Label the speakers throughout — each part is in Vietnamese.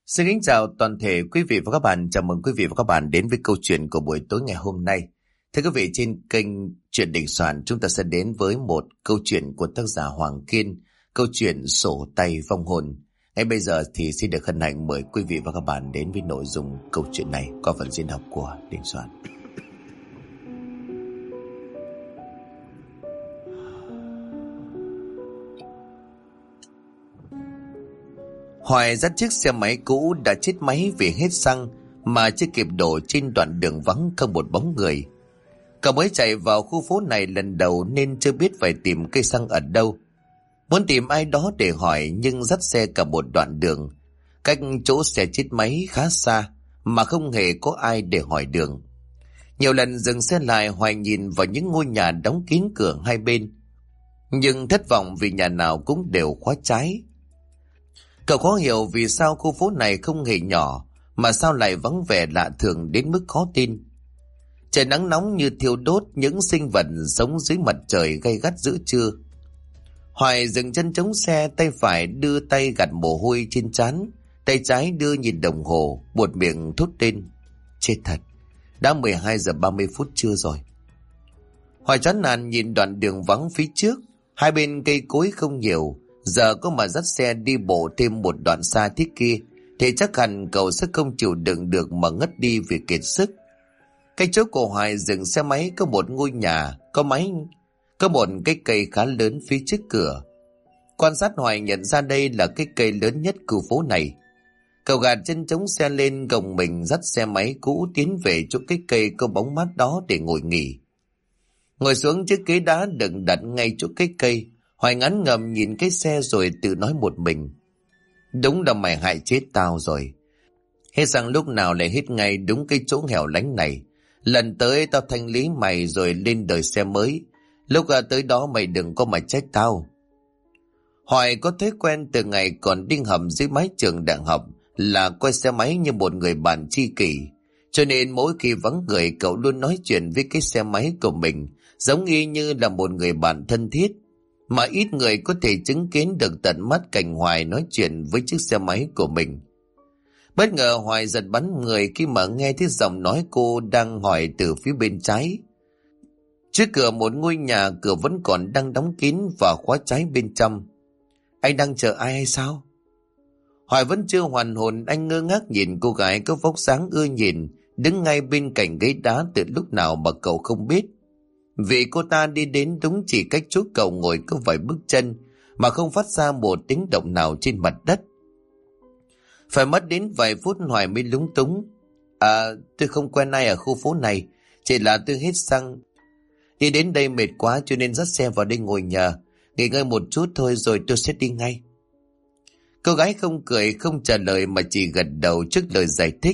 Speaker 1: Xin kính chào toàn thể quý vị và các bạn. Chào mừng quý vị và các bạn đến với câu chuyện của buổi tối ngày hôm nay. Thưa quý vị, trên kênh Chuyện Đình Soạn, chúng ta sẽ đến với một câu chuyện của tác giả Hoàng Kiên, câu chuyện Sổ Tay Vong Hồn. Ngay bây giờ thì xin được hân hạnh mời quý vị và các bạn đến với nội dung câu chuyện này qua phần diễn đọc của Đình Soạn. Hoài dắt chiếc xe máy cũ đã chết máy vì hết xăng mà chưa kịp đổ trên đoạn đường vắng không một bóng người. Cậu mới chạy vào khu phố này lần đầu nên chưa biết phải tìm cây xăng ở đâu. Muốn tìm ai đó để hỏi nhưng dắt xe cả một đoạn đường, cách chỗ xe chết máy khá xa mà không hề có ai để hỏi đường. Nhiều lần dừng xe lại, Hoài nhìn vào những ngôi nhà đóng kín cửa hai bên, nhưng thất vọng vì nhà nào cũng đều khóa trái. Cậu khó hiểu vì sao khu phố này không hề nhỏ mà sao lại vắng vẻ lạ thường đến mức khó tin. Trời nắng nóng như thiêu đốt những sinh vật sống dưới mặt trời gay gắt giữa trưa. Hoài dừng chân chống xe, tay phải đưa tay gạt mồ hôi trên trán, tay trái đưa nhìn đồng hồ, buột miệng thốt lên: chết thật, đã 12 giờ 30 phút trưa rồi. Hoài chán nản nhìn đoạn đường vắng phía trước, hai bên cây cối không nhiều. Giờ có mà dắt xe đi bộ thêm một đoạn xa thế kia thì chắc hẳn cậu sẽ không chịu đựng được mà ngất đi vì kiệt sức. Cái chỗ của Hoài dừng xe máy có một ngôi nhà, có một cái cây khá lớn phía trước cửa. Quan sát, Hoài nhận ra đây là cái cây lớn nhất khu phố này. Cậu gạt chân chống xe lên, gồng mình dắt xe máy cũ tiến về chỗ cái cây có bóng mát đó để ngồi nghỉ. Ngồi xuống chiếc ghế đá đựng đặt ngay chỗ cái cây, Hoài ngán ngầm nhìn cái xe rồi tự nói một mình: đúng là mày hại chết tao rồi. Hết xăng lúc nào lại hết ngay đúng cái chỗ hẻo lánh này. Lần tới tao thanh lý mày rồi lên đời xe mới. Lúc tới đó mày đừng có mà trách tao. Hoài có thói quen từ ngày còn đi học dưới mái trường đại học là coi xe máy như một người bạn tri kỷ. Cho nên mỗi khi vắng người, cậu luôn nói chuyện với cái xe máy của mình giống y như là một người bạn thân thiết. Mà ít người có thể chứng kiến được tận mắt cảnh Hoài nói chuyện với chiếc xe máy của mình. Bất ngờ Hoài giật bắn người khi mà nghe thấy giọng nói cô đang hỏi từ phía bên trái. Trước cửa một ngôi nhà, cửa vẫn còn đang đóng kín và khóa trái bên trong. Anh đang chờ ai hay sao? Hoài vẫn chưa hoàn hồn, anh ngơ ngác nhìn cô gái có vóc dáng ưa nhìn đứng ngay bên cạnh ghế đá từ lúc nào mà cậu không biết. Vì cô ta đi đến đúng chỉ cách chỗ cậu ngồi có vài bước chân mà không phát ra một tiếng động nào trên mặt đất. Phải mất đến vài phút Hoài mới lúng túng: tôi không quen ai ở khu phố này, chỉ là tôi hết xăng. Đi đến đây mệt quá cho nên dắt xe vào đây ngồi nhờ, nghỉ ngơi một chút thôi rồi tôi sẽ đi ngay. Cô gái không cười không trả lời mà chỉ gật đầu trước lời giải thích.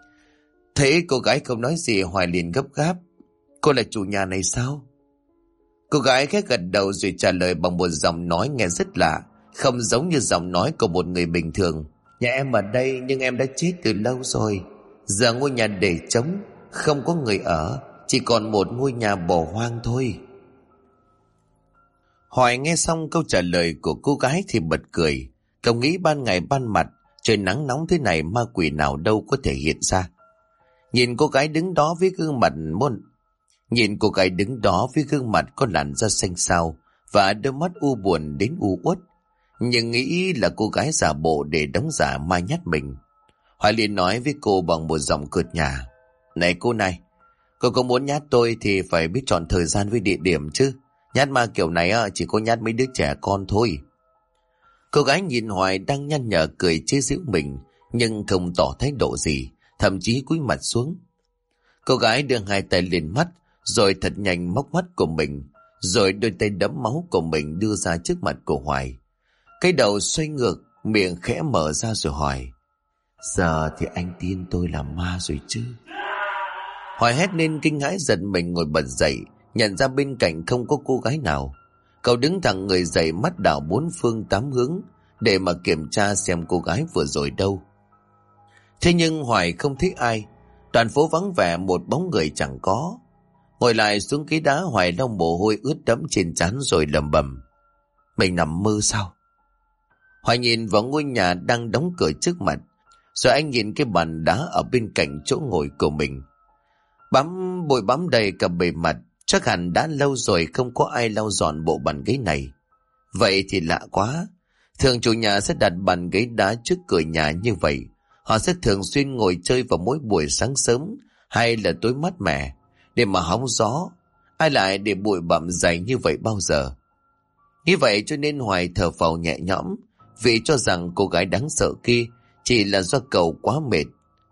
Speaker 1: Thấy cô gái không nói gì, Hoài liền gấp gáp: cô là chủ nhà này sao? Cô gái khẽ gật đầu rồi trả lời bằng một giọng nói nghe rất lạ, không giống như giọng nói của một người bình thường. Nhà em ở đây nhưng em đã chết từ lâu rồi. Giờ ngôi nhà để trống, không có người ở, chỉ còn một ngôi nhà bỏ hoang thôi. Hoài nghe xong câu trả lời của cô gái thì bật cười. Cậu nghĩ ban ngày ban mặt, trời nắng nóng thế này ma quỷ nào đâu có thể hiện ra. Nhìn cô gái đứng đó với gương mặt có làn da xanh xao và đôi mắt u buồn đến u uất, nhưng nghĩ là cô gái giả bộ để đóng giả ma nhát mình. Hoài liền nói với cô bằng một giọng cợt nhả: này cô này, cô có muốn nhát tôi thì phải biết chọn thời gian với địa điểm chứ. Nhát ma kiểu này chỉ có nhát mấy đứa trẻ con thôi. Cô gái nhìn Hoài đang nhăn nhở cười chế giễu mình nhưng không tỏ thái độ gì, thậm chí cúi mặt xuống. Cô gái đưa hai tay lên mắt rồi thật nhanh móc mắt của mình, rồi đôi tay đẫm máu của mình đưa ra trước mặt của Hoài. Cái đầu xoay ngược, miệng khẽ mở ra rồi hỏi: giờ thì anh tin tôi là ma rồi chứ? Hoài hét lên kinh hãi giật mình ngồi bật dậy, nhận ra bên cạnh không có cô gái nào. Cậu đứng thẳng người dậy, mắt đảo bốn phương tám hướng để mà kiểm tra xem cô gái vừa rồi đâu. Thế nhưng Hoài không thấy ai, toàn phố vắng vẻ một bóng người chẳng có. Ngồi lại xuống ghế đá, Hoài lau mồ hôi ướt đẫm trên trán rồi lẩm bẩm: mình nằm mơ sao? Hoài nhìn vào ngôi nhà đang đóng cửa trước mặt. Rồi anh nhìn cái bàn đá ở bên cạnh chỗ ngồi của mình. Bụi bám đầy cả bề mặt, chắc hẳn đã lâu rồi không có ai lau dọn bộ bàn ghế này. Vậy thì lạ quá. Thường chủ nhà sẽ đặt bàn ghế đá trước cửa nhà như vậy. Họ sẽ thường xuyên ngồi chơi vào mỗi buổi sáng sớm hay là tối mát mẻ để mà hóng gió. Ai lại để bụi bặm dày như vậy bao giờ? Như vậy cho nên Hoài thở phào nhẹ nhõm, vì cho rằng cô gái đáng sợ kia chỉ là do cậu quá mệt.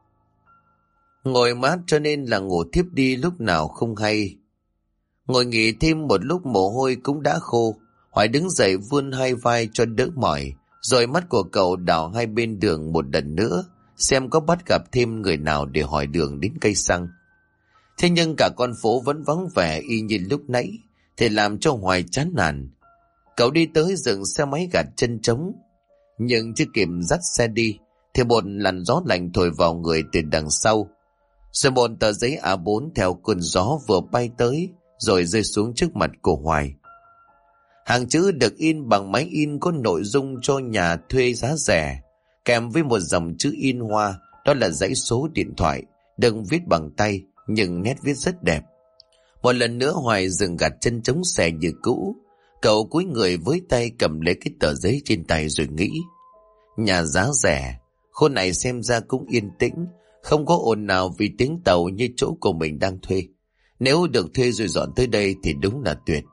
Speaker 1: Ngồi mát cho nên là ngủ thiếp đi lúc nào không hay. Ngồi nghỉ thêm một lúc mồ hôi cũng đã khô. Hoài đứng dậy vươn hai vai cho đỡ mỏi, rồi mắt của cậu đảo hai bên đường một lần nữa, xem có bắt gặp thêm người nào để hỏi đường đến cây xăng. Thế nhưng cả con phố vẫn vắng vẻ y như lúc nãy, thì làm cho Hoài chán nản. Cậu đi tới dừng xe máy gạt chân trống, nhưng chưa kịp dắt xe đi thì một làn gió lạnh thổi vào người từ đằng sau. Rồi một tờ giấy A4 theo cơn gió vừa bay tới rồi rơi xuống trước mặt của Hoài. Hàng chữ được in bằng máy in có nội dung cho nhà thuê giá rẻ, kèm với một dòng chữ in hoa, đó là dãy số điện thoại, đừng viết bằng tay nhưng nét viết rất đẹp. Một lần nữa Hoài dừng gạt chân chống xe như cũ. Cậu cúi người với tay cầm lấy cái tờ giấy trên tay rồi nghĩ. Nhà giá rẻ, khu này xem ra cũng yên tĩnh, không có ồn nào vì tiếng tàu như chỗ của mình đang thuê. Nếu được thuê rồi dọn tới đây thì đúng là tuyệt.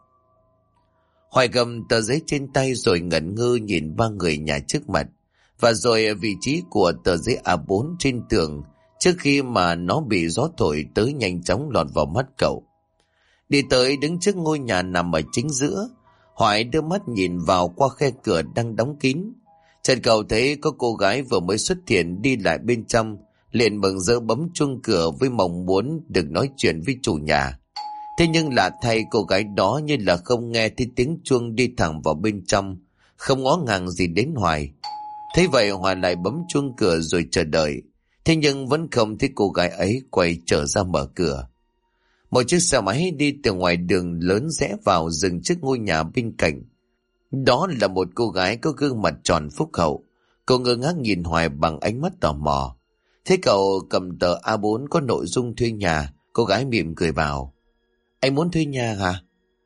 Speaker 1: Hoài cầm tờ giấy trên tay rồi ngẩn ngơ nhìn ba người nhà trước mặt, và rồi vị trí của tờ giấy A4 trên tường trước khi mà nó bị gió thổi tới nhanh chóng lọt vào mắt cậu. Đi tới đứng trước ngôi nhà nằm ở chính giữa, Hoài đưa mắt nhìn vào qua khe cửa đang đóng kín. Chợt cậu thấy có cô gái vừa mới xuất hiện đi lại bên trong, liền mừng rỡ bấm chuông cửa với mong muốn được nói chuyện với chủ nhà. Thế nhưng lạ thay, cô gái đó như là không nghe thấy tiếng chuông, đi thẳng vào bên trong, không ngó ngàng gì đến Hoài. Thế vậy Hoài lại bấm chuông cửa rồi chờ đợi. Thế nhưng vẫn không thấy cô gái ấy quay trở ra mở cửa. Một chiếc xe máy đi từ ngoài đường lớn rẽ vào dừng trước ngôi nhà bên cạnh. Đó là một cô gái có gương mặt tròn phúc hậu. Cô ngơ ngác nhìn Hoài bằng ánh mắt tò mò. Thế cậu cầm tờ A4 có nội dung thuê nhà, cô gái mỉm cười bảo. Anh muốn thuê nhà hả?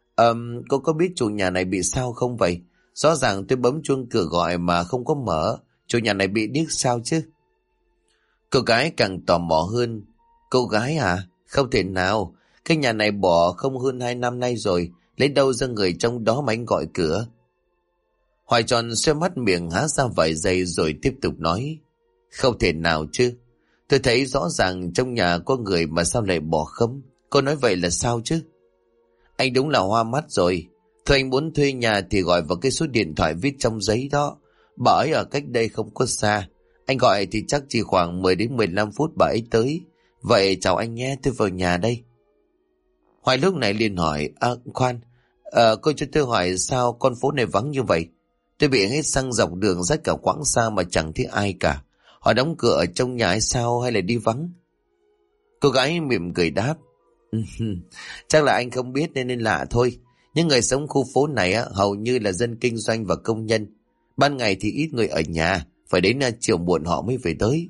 Speaker 1: Cô có biết chủ nhà này bị sao không vậy? Rõ ràng tôi bấm chuông cửa gọi mà không có mở. Chủ nhà này bị điếc sao chứ? Cô gái càng tò mò hơn. Cô gái à? Không thể nào. Cái nhà này bỏ không hơn 2 năm nay rồi. Lấy đâu ra người trong đó mà anh gọi cửa? Hoài tròn xoe mắt miệng há ra vài giây rồi tiếp tục nói. Không thể nào chứ. Tôi thấy rõ ràng trong nhà có người mà sao lại bỏ không? Cô nói vậy là sao chứ? Anh đúng là hoa mắt rồi. Thôi anh muốn thuê nhà thì gọi vào cái số điện thoại viết trong giấy đó. Bà ấy ở cách đây không có xa. Anh gọi thì chắc chỉ khoảng 10 đến 15 phút bà ấy tới. Vậy chào anh nhé, tôi vào nhà đây. Hoài lúc này liền hỏi. Khoan, cô cho tôi hỏi sao con phố này vắng như vậy? Tôi bị hết xăng dọc đường rất cả quãng xa mà chẳng thấy ai cả. Họ đóng cửa ở trong nhà hay sao, hay là đi vắng? Cô gái mỉm cười đáp. Chắc là anh không biết nên lạ thôi. Những người sống khu phố này hầu như là dân kinh doanh và công nhân. Ban ngày thì ít người ở nhà, phải đến chiều muộn họ mới về tới.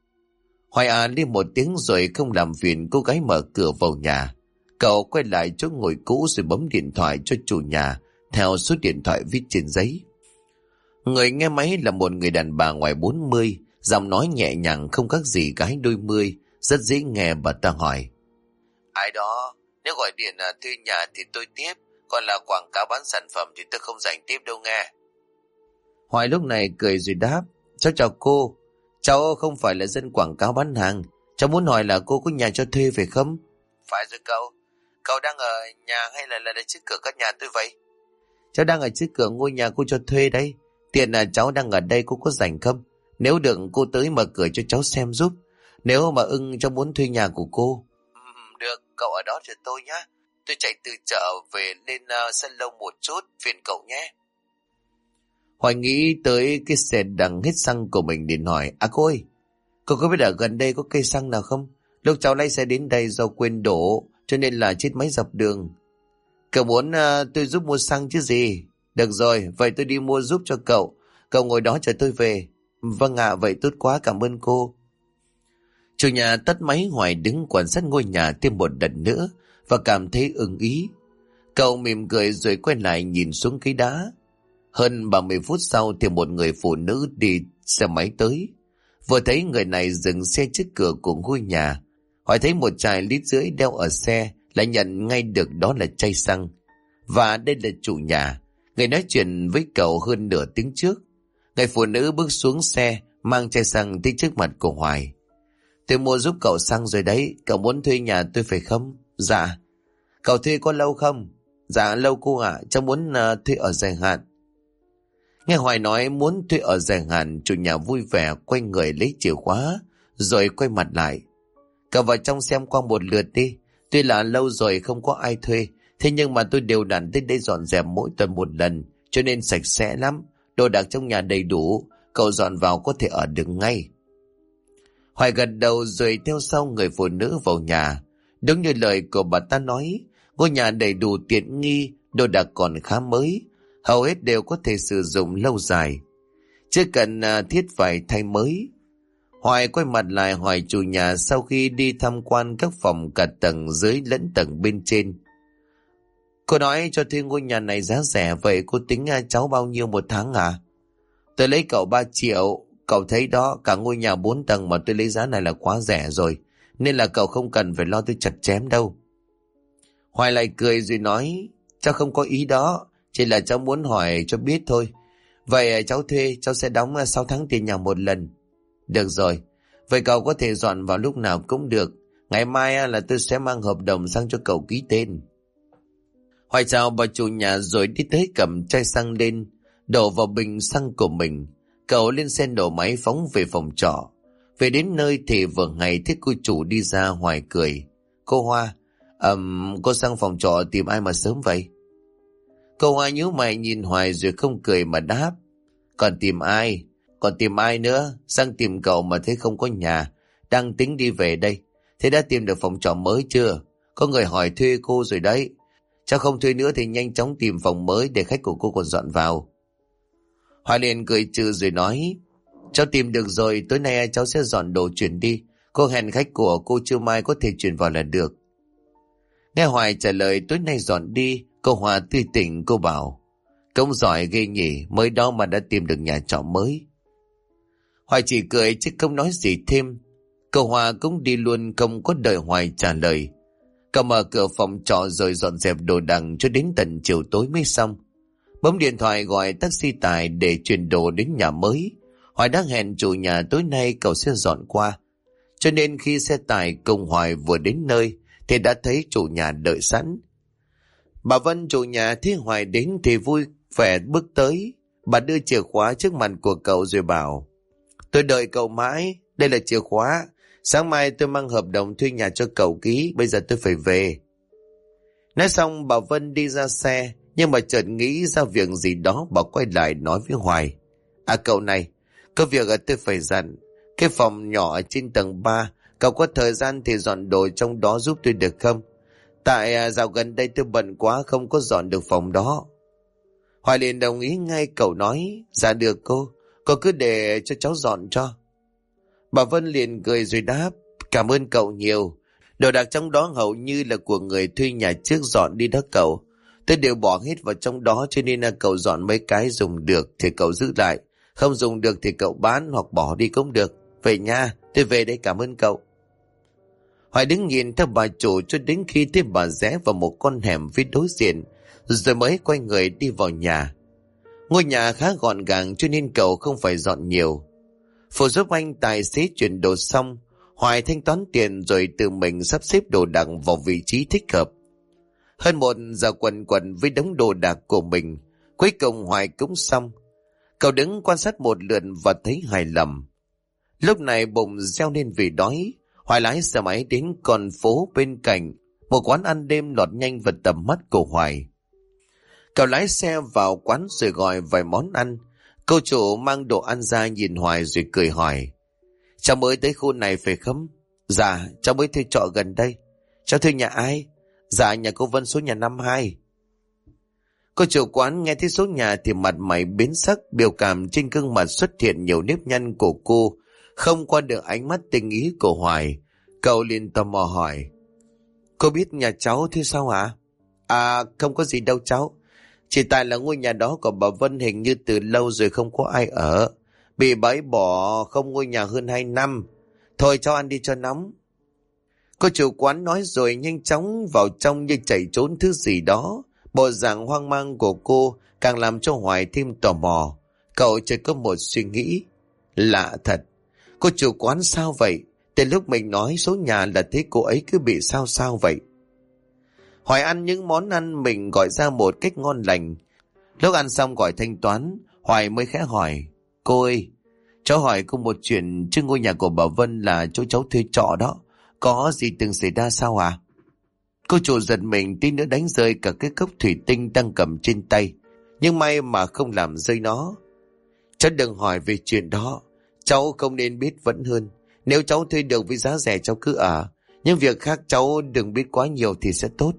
Speaker 1: Hoài lên một tiếng rồi không làm phiền cô gái mở cửa vào nhà. Cậu quay lại chỗ ngồi cũ rồi bấm điện thoại cho chủ nhà theo số điện thoại viết trên giấy. Người nghe máy là một người đàn bà ngoài 40, giọng nói nhẹ nhàng không khác gì gái đôi mươi, rất dễ nghe. Bà ta hỏi. Ai đó? Nếu gọi điện thuê nhà thì tôi tiếp, còn là quảng cáo bán sản phẩm thì tôi không rảnh tiếp đâu nghe. Hoài lúc này cười rồi đáp. Cháu chào cô. Cháu không phải là dân quảng cáo bán hàng. Cháu muốn hỏi là cô có nhà cho thuê phải không? Phải rồi cậu. Cậu đang ở nhà hay là trước cửa các nhà tôi vậy? Cháu đang ở trước cửa ngôi nhà cô cho thuê đấy. Tiền là cháu đang ở đây, cô có rảnh không? Nếu được cô tới mở cửa cho cháu xem giúp. Nếu mà cháu muốn thuê nhà của cô. Được, cậu ở đó chờ tôi nhé. Tôi chạy từ chợ về lên sân lâu một chút, phiền cậu nhé. Hoài nghĩ tới cái xe đằng hết xăng của mình để hỏi. Cô ơi, cô có biết ở gần đây có cây xăng nào không? Lúc cháu lái xe đến đây do quên đổ cho nên là chết máy dọc đường. Cậu muốn tôi giúp mua xăng chứ gì? Được rồi, vậy tôi đi mua giúp cho cậu. Cậu ngồi đó chờ tôi về. Vâng ạ, vậy tốt quá, cảm ơn cô. Chủ nhà tắt máy. Hoài đứng quan sát ngôi nhà thêm một lần nữa và cảm thấy ưng ý. Cậu mỉm cười rồi quay lại nhìn xuống cái đá. Hơn 30 phút sau thì một người phụ nữ đi xe máy tới. Vừa thấy người này dừng xe trước cửa của ngôi nhà, Hoài thấy 1,5 lít đeo ở xe, lại nhận ngay được đó là chai xăng. Và đây là chủ nhà, người nói chuyện với cậu hơn nửa tiếng trước. Người phụ nữ bước xuống xe, mang chai xăng tới trước mặt của Hoài. Tôi mua giúp cậu xăng rồi đấy, cậu muốn thuê nhà tôi phải không? Dạ. Cậu thuê có lâu không? Dạ lâu cô ạ, cháu muốn thuê ở dài hạn. Nghe Hoài nói muốn thuê ở dài hạn, chủ nhà vui vẻ quay người lấy chìa khóa, rồi quay mặt lại. Cậu vào trong xem qua một lượt đi, tuy là lâu rồi không có ai thuê, thế nhưng mà tôi đều đặn tới đây dọn dẹp mỗi tuần một lần, cho nên sạch sẽ lắm, đồ đạc trong nhà đầy đủ, cậu dọn vào có thể ở được ngay. Hoài gật đầu rồi theo sau người phụ nữ vào nhà. Đúng như lời của bà ta nói, ngôi nhà đầy đủ tiện nghi, đồ đạc còn khá mới, hầu hết đều có thể sử dụng lâu dài, chưa cần thiết phải thay mới. Hoài quay mặt lại hỏi chủ nhà sau khi đi tham quan các phòng cả tầng dưới lẫn tầng bên trên. Cô nói cho thuê ngôi nhà này giá rẻ, vậy cô tính cháu bao nhiêu một tháng à? Tôi lấy cậu 3 triệu, cậu thấy đó, cả ngôi nhà 4 tầng mà tôi lấy giá này là quá rẻ rồi, nên là cậu không cần phải lo tôi chặt chém đâu. Hoài lại cười rồi nói, cháu không có ý đó, chỉ là cháu muốn hỏi cho biết thôi. Vậy cháu thuê, cháu sẽ đóng 6 tháng tiền nhà một lần. Được rồi, vậy cậu có thể dọn vào lúc nào cũng được. Ngày mai là tôi sẽ mang hợp đồng sang cho cậu ký tên. Hoài chào bà chủ nhà rồi đi tới cầm chai xăng lên, đổ vào bình xăng của mình. Cậu lên xe nổ máy phóng về phòng trọ. Về đến nơi thì vừa ngày thấy cô chủ đi ra. Hoài cười. Cô Hoa, cô sang phòng trọ tìm ai mà sớm vậy? Cô Hoa nhíu mày nhìn Hoài rồi không cười mà đáp. Còn tìm ai? Còn tìm ai nữa? Sang tìm cậu mà thấy không có nhà, đang tính đi về đây. Thế đã tìm được phòng trọ mới chưa? Có người hỏi thuê cô rồi đấy. Chắc không thuê nữa thì nhanh chóng tìm phòng mới để khách của cô còn dọn vào. Hoài liền cười trừ rồi nói, cháu tìm được rồi, tối nay cháu sẽ dọn đồ chuyển đi. Cô hẹn khách của cô trưa mai có thể chuyển vào là được. Nghe Hoài trả lời tối nay dọn đi, cô Hòa tươi tỉnh. Cô bảo, công giỏi ghê nhỉ, mới đó mà đã tìm được nhà trọ mới. Hoài chỉ cười chứ không nói gì thêm. Cô Hòa cũng đi luôn, không có đợi Hoài trả lời. Cậu mở cửa phòng trọ rồi dọn dẹp đồ đạc cho đến tận chiều tối mới xong. Bấm điện thoại gọi taxi tài để chuyển đồ đến nhà mới. Hoài đã hẹn chủ nhà tối nay cậu sẽ dọn qua, cho nên khi xe tải cùng Hoài vừa đến nơi thì đã thấy chủ nhà đợi sẵn. Bà Vân chủ nhà thấy Hoài đến thì vui vẻ bước tới. Bà đưa chìa khóa trước mặt của cậu rồi bảo, tôi đợi cậu mãi, đây là chìa khóa. Sáng mai tôi mang hợp đồng thuê nhà cho cậu ký, bây giờ tôi phải về. Nói xong bà Vân đi ra xe, nhưng mà chợt nghĩ ra việc gì đó, bà quay lại nói với Hoài. À cậu này, có việc tôi phải dặn. Cái phòng nhỏ ở trên tầng 3, cậu có thời gian thì dọn đồ trong đó giúp tôi được không? Tại dạo gần đây tôi bận quá không có dọn được phòng đó. Hoài liền đồng ý ngay, cậu nói, dạ được cô cứ để cho cháu dọn cho. Bà Vân liền cười rồi đáp, cảm ơn cậu nhiều. Đồ đạc trong đó hầu như là của người thuê nhà trước dọn đi đó cậu. Tôi đều bỏ hết vào trong đó, cho nên là cậu dọn mấy cái dùng được thì cậu giữ lại, không dùng được thì cậu bán hoặc bỏ đi cũng được. Vậy nha, tôi về đây, cảm ơn cậu. Hoài đứng nhìn theo bà chủ cho đến khi thấy bà rẽ vào một con hẻm phía đối diện, rồi mới quay người đi vào nhà. Ngôi nhà khá gọn gàng cho nên cậu không phải dọn nhiều. Phụ giúp anh tài xế chuyển đồ xong, Hoài thanh toán tiền rồi tự mình sắp xếp đồ đạc vào vị trí thích hợp. Hơn 1 giờ quần quần với đống đồ đạc của mình, cuối cùng Hoài cũng xong. Cậu đứng quan sát một lượt và thấy hài lòng. Lúc này bụng reo lên vì đói, Hoài lái xe máy đến con phố bên cạnh, một quán ăn đêm lọt nhanh vào tầm mắt của Hoài. Cậu lái xe vào quán rồi gọi vài món ăn. Cô chủ mang đồ ăn ra nhìn Hoài rồi cười hỏi, cháu mới tới khu này phải không? Dạ, cháu mới thuê trọ gần đây. Cháu thuê nhà ai? Dạ, nhà cô Vân số nhà 52. Cô chủ quán nghe thấy số nhà thì mặt mày biến sắc, biểu cảm trên gương mặt xuất hiện nhiều nếp nhăn của cô, không qua được ánh mắt tinh ý của Hoài. Cậu liền tò mò hỏi, cô biết nhà cháu thế sao hả? À, không có gì đâu cháu. Chỉ tại là ngôi nhà đó của bà Vân hình như từ lâu rồi không có ai ở. Bị bà ấy bỏ không ngôi nhà hơn 2 năm. Thôi cháu ăn đi cho nóng. Cô chủ quán nói rồi nhanh chóng vào trong như chạy trốn thứ gì đó. Bộ dạng hoang mang của cô càng làm cho Hoài thêm tò mò. Cậu chỉ có một suy nghĩ. Lạ thật. Cô chủ quán sao vậy? Từ lúc mình nói số nhà là thấy cô ấy cứ bị sao sao vậy. Hoài ăn những món ăn mình gọi ra một cách ngon lành. Lúc ăn xong gọi thanh toán, Hoài mới khẽ hỏi, cô ơi, cháu hỏi cô một chuyện, chứ ngôi nhà của bà Vân là chỗ cháu thuê trọ đó, có gì từng xảy ra sao à? Cô chủ giật mình tí nữa đánh rơi cả cái cốc thủy tinh đang cầm trên tay, nhưng may mà không làm rơi nó. Cháu đừng hỏi về chuyện đó, cháu không nên biết vẫn hơn. Nếu cháu thuê được với giá rẻ cháu cứ ở, nhưng việc khác cháu đừng biết quá nhiều thì sẽ tốt.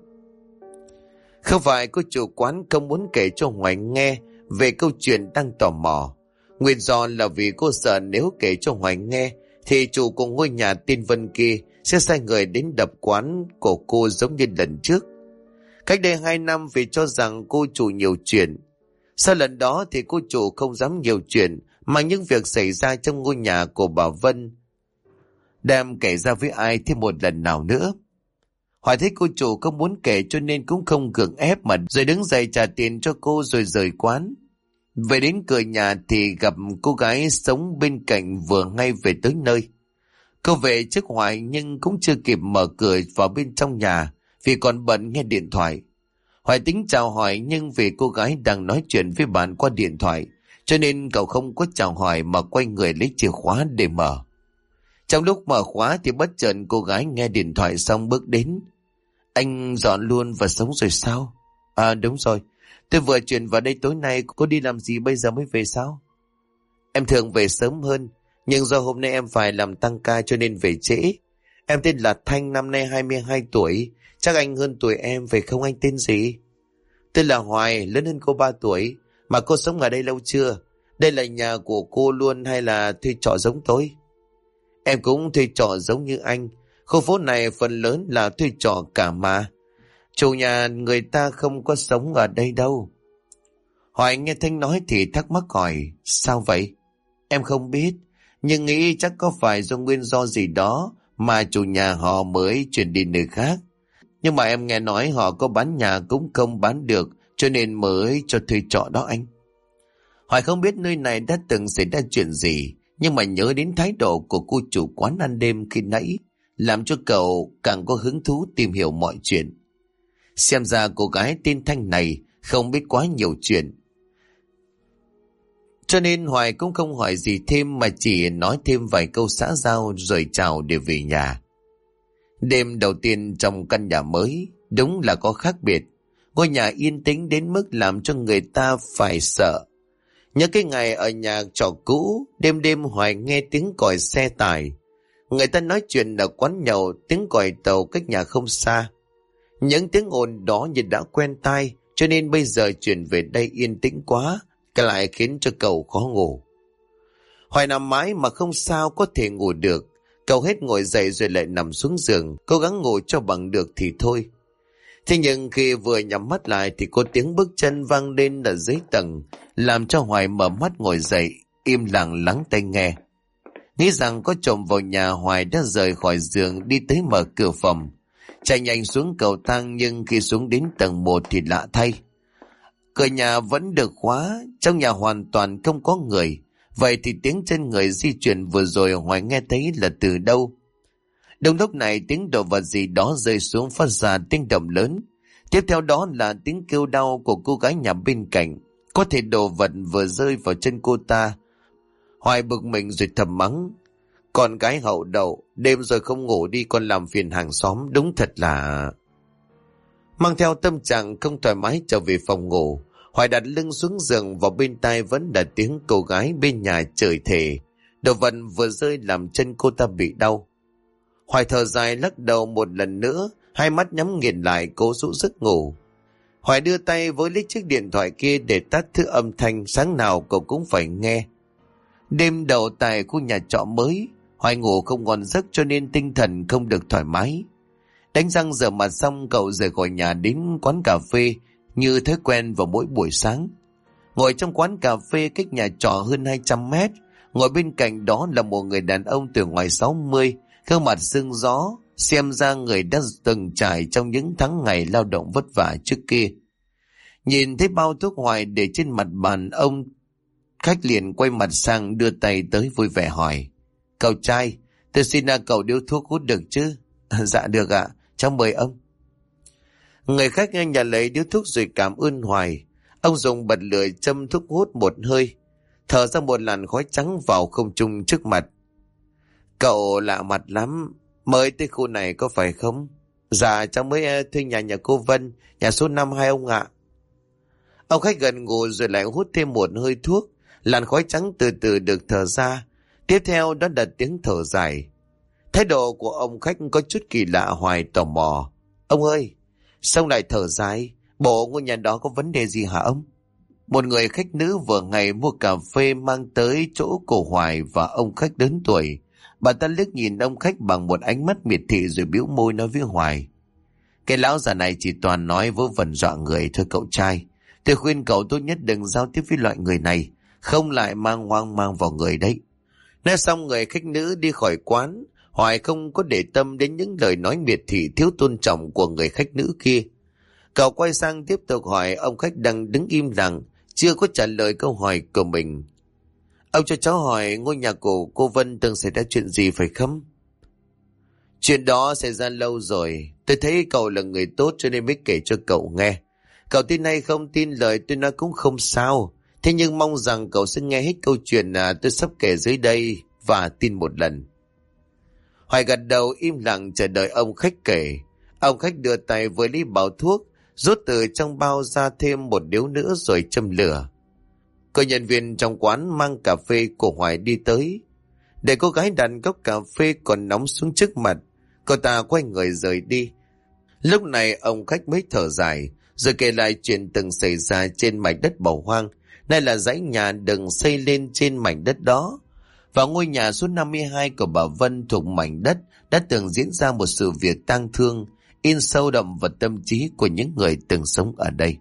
Speaker 1: Không phải cô chủ quán không muốn kể cho Hoài nghe về câu chuyện đang tò mò. Nguyên do là vì cô sợ nếu kể cho Hoài nghe thì chủ của ngôi nhà tên Vân kia sẽ sai người đến đập quán của cô giống như lần trước. Cách đây 2 năm vì cho rằng cô chủ nhiều chuyện. Sau lần đó thì cô chủ không dám nhiều chuyện, mà những việc xảy ra trong ngôi nhà của bà Vân đem kể ra với ai thêm một lần nào nữa. Hoài thấy cô chủ không muốn kể cho nên cũng không gượng ép mà rồi đứng dậy trả tiền cho cô rồi rời quán. Về đến cửa nhà thì gặp cô gái sống bên cạnh vừa ngay về tới nơi. Cô về trước Hoài nhưng cũng chưa kịp mở cửa vào bên trong nhà vì còn bận nghe điện thoại. Hoài tính chào hỏi nhưng vì cô gái đang nói chuyện với bạn qua điện thoại cho nên cậu không có chào hỏi mà quay người lấy chìa khóa để mở. Trong lúc mở khóa thì bất chợt cô gái nghe điện thoại xong bước đến. Anh dọn luôn và sống rồi sao? À đúng rồi, tôi vừa chuyển vào đây tối nay, cô đi làm gì bây giờ mới về sao? Em thường về sớm hơn, nhưng do hôm nay em phải làm tăng ca cho nên về trễ. Em tên là Thanh, năm nay 22 tuổi, chắc anh hơn tuổi em phải không, anh tên gì? Tên là Hoài, lớn hơn cô 3 tuổi, mà cô sống ở đây lâu chưa? Đây là nhà của cô luôn hay là thuê trọ giống tôi? Em cũng thuê trọ giống như anh. Khu phố này phần lớn là thuê trọ cả mà. Chủ nhà người ta không có sống ở đây đâu. Hoài nghe Thanh nói thì thắc mắc hỏi, sao vậy? Em không biết, nhưng nghĩ chắc có phải do nguyên do gì đó mà chủ nhà họ mới chuyển đi nơi khác. Nhưng mà em nghe nói họ có bán nhà cũng không bán được cho nên mới cho thuê trọ đó anh. Hoài không biết nơi này đã từng xảy ra chuyện gì, nhưng mà nhớ đến thái độ của cô chủ quán ăn đêm khi nãy làm cho cậu càng có hứng thú tìm hiểu mọi chuyện. Xem ra cô gái tên Thanh này không biết quá nhiều chuyện, cho nên Hoài cũng không hỏi gì thêm mà chỉ nói thêm vài câu xã giao rồi chào để về nhà. Đêm đầu tiên trong căn nhà mới đúng là có khác biệt. Ngôi nhà yên tĩnh đến mức làm cho người ta phải sợ. Nhớ cái ngày ở nhà trọ cũ, đêm đêm Hoài nghe tiếng còi xe tải. Người ta nói chuyện ở quán nhậu, tiếng còi tàu cách nhà không xa. Những tiếng ồn đó như đã quen tai, cho nên bây giờ chuyển về đây yên tĩnh quá, cái lại khiến cho cậu khó ngủ. Hoài nằm mãi mà không sao có thể ngủ được. Cậu hết ngồi dậy rồi lại nằm xuống giường, cố gắng ngủ cho bằng được thì thôi. Thế nhưng khi vừa nhắm mắt lại thì có tiếng bước chân vang lên ở dưới tầng, làm cho Hoài mở mắt ngồi dậy, im lặng lắng tai nghe. Nghĩ rằng có trộm vào nhà, Hoài đã rời khỏi giường đi tới mở cửa phòng. Chạy nhanh xuống cầu thang nhưng khi xuống đến tầng 1 thì lạ thay. Cửa nhà vẫn được khóa, trong nhà hoàn toàn không có người. Vậy thì tiếng chân người di chuyển vừa rồi Hoài nghe thấy là từ đâu? Đúng lúc này tiếng đồ vật gì đó rơi xuống phát ra tiếng động lớn. Tiếp theo đó là tiếng kêu đau của cô gái nhà bên cạnh. Có thể đồ vật vừa rơi vào chân cô ta. Hoài bực mình rồi thầm mắng. Con gái hậu đậu, đêm rồi không ngủ đi còn làm phiền hàng xóm, đúng thật là... Mang theo tâm trạng không thoải mái trở về phòng ngủ, Hoài đặt lưng xuống giường, vào bên tai vẫn là tiếng cô gái bên nhà chửi thề. Đồ vật vừa rơi làm chân cô ta bị đau. Hoài thở dài lắc đầu một lần nữa, hai mắt nhắm nghiền lại cố rũ giấc ngủ. Hoài đưa tay với lấy chiếc điện thoại kia để tắt thứ âm thanh sáng nào cậu cũng phải nghe. Đêm đầu tại khu nhà trọ mới, Hoài ngủ không ngon giấc cho nên tinh thần không được thoải mái. Đánh răng rửa mặt xong, cậu rời khỏi nhà đến quán cà phê như thói quen vào mỗi buổi sáng. Ngồi trong quán cà phê cách nhà trọ hơn 200 mét, ngồi bên cạnh đó là một người đàn ông từ ngoài 60, gương mặt sưng gió, xem ra người đã từng trải trong những tháng ngày lao động vất vả trước kia. Nhìn thấy bao thuốc Hoài để trên mặt bàn, ông khách liền quay mặt sang đưa tay tới vui vẻ hỏi: "Cậu trai, tôi xin cậu điếu thuốc hút được chứ?" "Dạ được ạ, cháu mời ông." Người khách nhận lấy điếu thuốc rồi cảm ơn Hoài. Ông dùng bật lửa châm thuốc hút một hơi, thở ra một làn khói trắng vào không trung trước mặt. "Cậu lạ mặt lắm, mới tới khu này có phải không?" "Dạ, cháu mới thuê nhà cô Vân, nhà số 52 ông ạ." Ông khách gần ngủ rồi lại hút thêm một hơi thuốc, làn khói trắng từ từ được thở ra. Tiếp theo đó là tiếng thở dài. Thái độ của ông khách có chút kỳ lạ. Hoài tò mò: "Ông ơi, sao lại thở dài? Bộ ngôi nhà đó có vấn đề gì hả ông?" Một người khách nữ vừa ngày mua cà phê mang tới chỗ của Hoài và ông khách lớn tuổi. Bà ta liếc nhìn ông khách bằng một ánh mắt miệt thị rồi bĩu môi nói với Hoài: "Cái lão già này chỉ toàn nói vớ vẩn dọa người thôi cậu trai. Tôi khuyên cậu tốt nhất đừng giao tiếp với loại người này, không lại mang hoang mang vào người đấy." Nói xong người khách nữ đi khỏi quán. Hoài không có để tâm đến những lời nói miệt thị thiếu tôn trọng của người khách nữ kia. Cậu quay sang tiếp tục hỏi ông khách đang đứng im lặng, chưa có trả lời câu hỏi của mình: "Ông cho cháu hỏi ngôi nhà của cô Vân từng xảy ra chuyện gì phải không?" "Chuyện đó xảy ra lâu rồi. Tôi thấy cậu là người tốt cho nên mới kể cho cậu nghe. Cậu tin hay không tin lời tôi nói cũng không sao. Thế nhưng mong rằng cậu sẽ nghe hết câu chuyện tôi sắp kể dưới đây và tin một lần." Hoài gật đầu im lặng chờ đợi ông khách kể. Ông khách đưa tay với ly bao thuốc, rút từ trong bao ra thêm một điếu nữa rồi châm lửa. Cô nhân viên trong quán mang cà phê của Hoài đi tới. Để cô gái đặt cốc cà phê còn nóng xuống trước mặt, cô ta quay người rời đi. Lúc này ông khách mới thở dài, rồi kể lại chuyện từng xảy ra trên mảnh đất bỏ hoang, nay là dãy nhà đừng xây lên trên mảnh đất đó. Và ngôi nhà số 52 của bà Vân thuộc mảnh đất đã từng diễn ra một sự việc tang thương, in sâu đậm vào tâm trí của những người từng sống ở đây.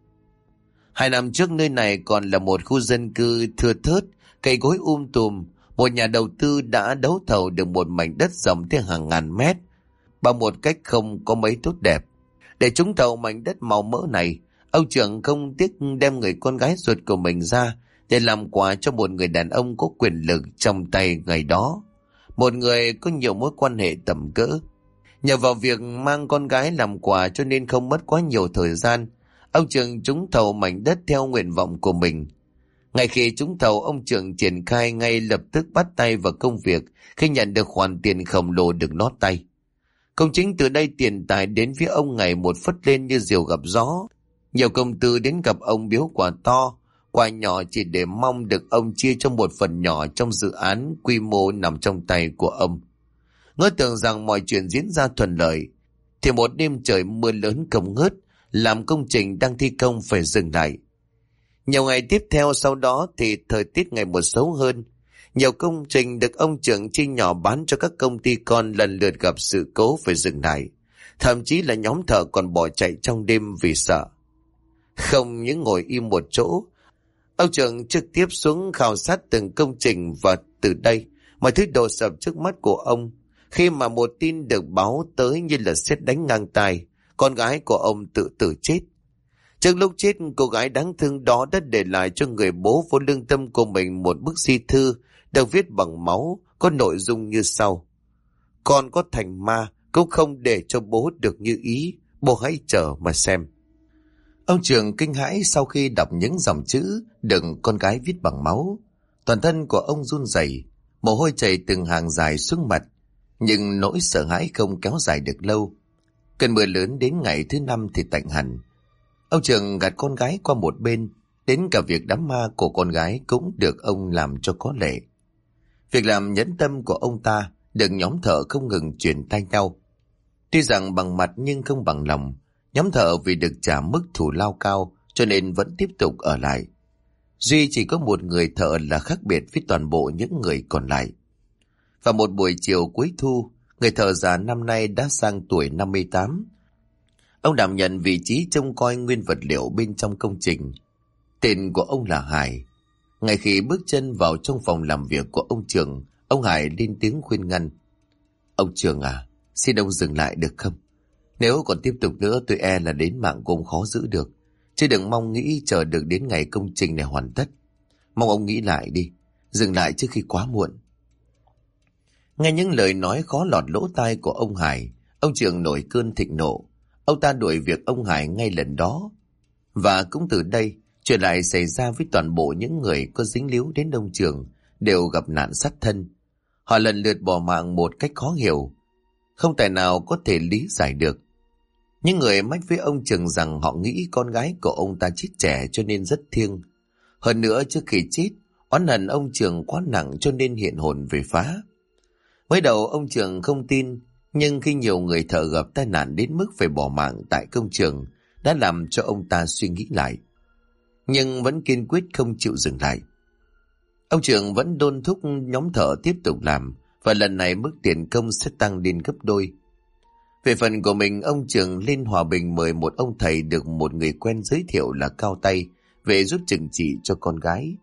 Speaker 1: 2 năm trước nơi này còn là một khu dân cư thưa thớt, cây cối tùm. Một nhà đầu tư đã đấu thầu được một mảnh đất rộng tới hàng ngàn mét bằng một cách không có mấy tốt đẹp. Để trúng thầu mảnh đất màu mỡ này, ông trưởng không tiếc đem người con gái ruột của mình ra để làm quà cho một người đàn ông có quyền lực trong tay ngày đó, một người có nhiều mối quan hệ tầm cỡ. Nhờ vào việc mang con gái làm quà cho nên không mất quá nhiều thời gian, ông trưởng trúng thầu mảnh đất theo nguyện vọng của mình. Ngay khi trúng thầu, ông trưởng triển khai ngay lập tức bắt tay vào công việc khi nhận được khoản tiền khổng lồ được lót tay. Công chính từ đây tiền tài đến phía ông ngày một phất lên như diều gặp gió. Nhiều công tử đến gặp ông biếu quà to, quà nhỏ chỉ để mong được ông chia cho một phần nhỏ trong dự án quy mô nằm trong tay của ông. Ngỡ tưởng rằng mọi chuyện diễn ra thuận lợi, thì một đêm trời mưa lớn không ngớt, làm công trình đang thi công phải dừng lại. Nhiều ngày tiếp theo sau đó thì thời tiết ngày một xấu hơn. Nhiều công trình được ông trưởng chia nhỏ bán cho các công ty con lần lượt gặp sự cố phải dừng lại. Thậm chí là nhóm thợ còn bỏ chạy trong đêm vì sợ. Không những ngồi im một chỗ, ông trưởng trực tiếp xuống khảo sát từng công trình, và từ đây mọi thứ đổ sập trước mắt của ông khi mà một tin được báo tới như là sét đánh ngang tai: con gái của ông tự tử chết. Trước lúc chết, cô gái đáng thương đó đã để lại cho người bố vô lương tâm của mình một bức di thư được viết bằng máu, có nội dung như sau: "Con có thành ma cũng không để cho bố được như ý, bố hãy chờ mà xem." Ông trưởng kinh hãi sau khi đọc những dòng chữ được con gái viết bằng máu. Toàn thân của ông run rẩy, mồ hôi chảy từng hàng dài xuống mặt. Nhưng nỗi sợ hãi không kéo dài được lâu. Cơn mưa lớn đến ngày thứ 5 thì tạnh hẳn. Ông trưởng gạt con gái qua một bên, đến cả việc đám ma của con gái cũng được ông làm cho có lệ. Việc làm nhẫn tâm của ông ta được nhóm thợ không ngừng truyền tay nhau. Tuy rằng bằng mặt nhưng không bằng lòng, Nhóm thợ vì được trả mức thù lao cao cho nên vẫn tiếp tục ở lại. Duy chỉ có một người thợ là khác biệt với toàn bộ những người còn lại. Và một buổi chiều cuối thu, người thợ già năm nay đã sang tuổi 58. Ông đảm nhận vị trí trông coi nguyên vật liệu bên trong công trình. Tên của ông là Hải. Ngay khi bước chân vào trong phòng làm việc của ông Trường, ông Hải lên tiếng khuyên ngăn. Ông Trường à, xin ông dừng lại được không? Nếu còn tiếp tục nữa tôi e là đến mạng của ông khó giữ được. Chứ đừng mong nghĩ chờ được đến ngày công trình này hoàn tất. Mong ông nghĩ lại đi, dừng lại trước khi quá muộn. Nghe những lời nói khó lọt lỗ tai của ông Hải, ông Trường nổi cơn thịnh nộ. Ông ta đuổi việc ông Hải ngay lần đó. Và cũng từ đây, chuyện lại xảy ra với toàn bộ những người có dính líu đến ông Trường đều gặp nạn sát thân. Họ lần lượt bỏ mạng một cách khó hiểu, không tài nào có thể lý giải được. Những người mách với ông Trường rằng họ nghĩ con gái của ông ta chết trẻ cho nên rất thiêng. Hơn nữa trước khi chết, oán hận ông Trường quá nặng cho nên hiện hồn về phá. Mới đầu ông Trường không tin, nhưng khi nhiều người thợ gặp tai nạn đến mức phải bỏ mạng tại công trường đã làm cho ông ta suy nghĩ lại. Nhưng vẫn kiên quyết không chịu dừng lại. Ông Trường vẫn đôn thúc nhóm thợ tiếp tục làm, và lần này mức tiền công sẽ tăng lên gấp đôi. Về phần của mình, ông Trường lên Hòa Bình mời một ông thầy được một người quen giới thiệu là cao tay về giúp trừng trị cho con gái.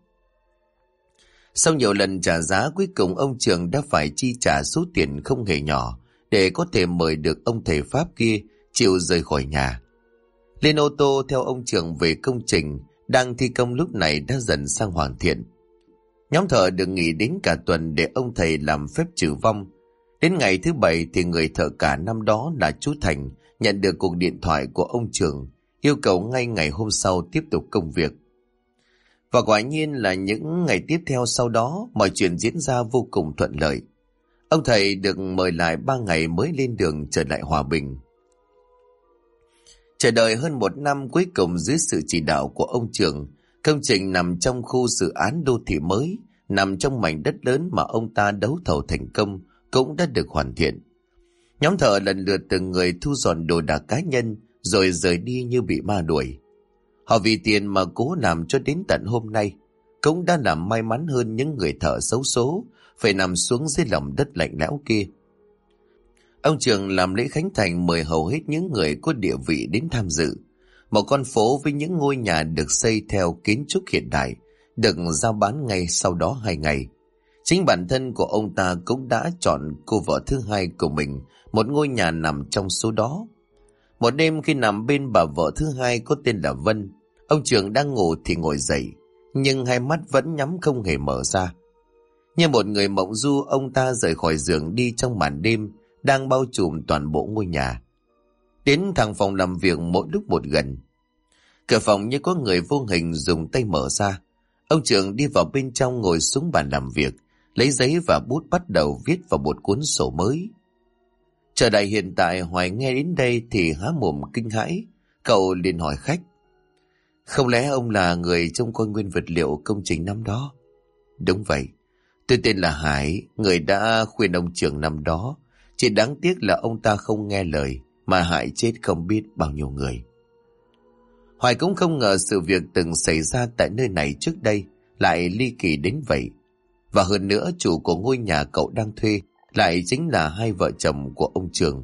Speaker 1: Sau nhiều lần trả giá, cuối cùng ông Trường đã phải chi trả số tiền không hề nhỏ để có thể mời được ông thầy Pháp kia chịu rời khỏi nhà. Lên ô tô theo ông Trường về công trình đang thi công lúc này đã dần sang hoàn thiện. Nhóm thợ được nghỉ đến cả tuần để ông thầy làm phép trừ vong. Đến ngày thứ 7 thì người thợ cả năm đó là chú Thành nhận được cuộc điện thoại của ông Trường, yêu cầu ngay ngày hôm sau tiếp tục công việc. Và quả nhiên là những ngày tiếp theo sau đó, mọi chuyện diễn ra vô cùng thuận lợi. Ông thầy được mời lại 3 ngày mới lên đường trở lại Hòa Bình. Chờ đợi hơn 1 năm, cuối cùng dưới sự chỉ đạo của ông Trường, công trình nằm trong khu dự án đô thị mới, nằm trong mảnh đất lớn mà ông ta đấu thầu thành công, cũng đã được hoàn thiện. Nhóm thợ lần lượt từng người thu dọn đồ đạc cá nhân rồi rời đi như bị ma đuổi. Họ vì tiền mà cố làm cho đến tận hôm nay, cũng đã làm may mắn hơn những người thợ xấu số phải nằm xuống dưới lòng đất lạnh lẽo kia. Ông Trường làm lễ khánh thành mời hầu hết những người có địa vị đến tham dự. Một con phố với những ngôi nhà được xây theo kiến trúc hiện đại, được giao bán ngay sau đó 2 ngày. Chính bản thân của ông ta cũng đã chọn cô vợ thứ hai của mình một ngôi nhà nằm trong số đó. Một đêm khi nằm bên bà vợ thứ hai có tên là Vân, ông Trường đang ngủ thì ngồi dậy, nhưng hai mắt vẫn nhắm không hề mở ra. Như một người mộng du, ông ta rời khỏi giường đi trong màn đêm đang bao trùm toàn bộ ngôi nhà. Đến thẳng phòng làm việc mỗi lúc một gần. Cửa phòng như có người vô hình dùng tay mở ra. Ông Trường đi vào bên trong ngồi xuống bàn làm việc, lấy giấy và bút bắt đầu viết vào một cuốn sổ mới. Trở lại hiện tại, Hoài nghe đến đây thì há mồm kinh hãi. Cậu liền hỏi khách: Không lẽ ông là người trông coi nguyên vật liệu công trình năm đó? Đúng vậy, tôi tên là Hải, người đã khuyên ông Trường năm đó. Chỉ đáng tiếc là ông ta không nghe lời mà hại chết không biết bao nhiêu người. Hoài cũng không ngờ sự việc từng xảy ra tại nơi này trước đây lại ly kỳ đến vậy. Và hơn nữa, chủ của ngôi nhà cậu đang thuê lại chính là hai vợ chồng của ông Trường.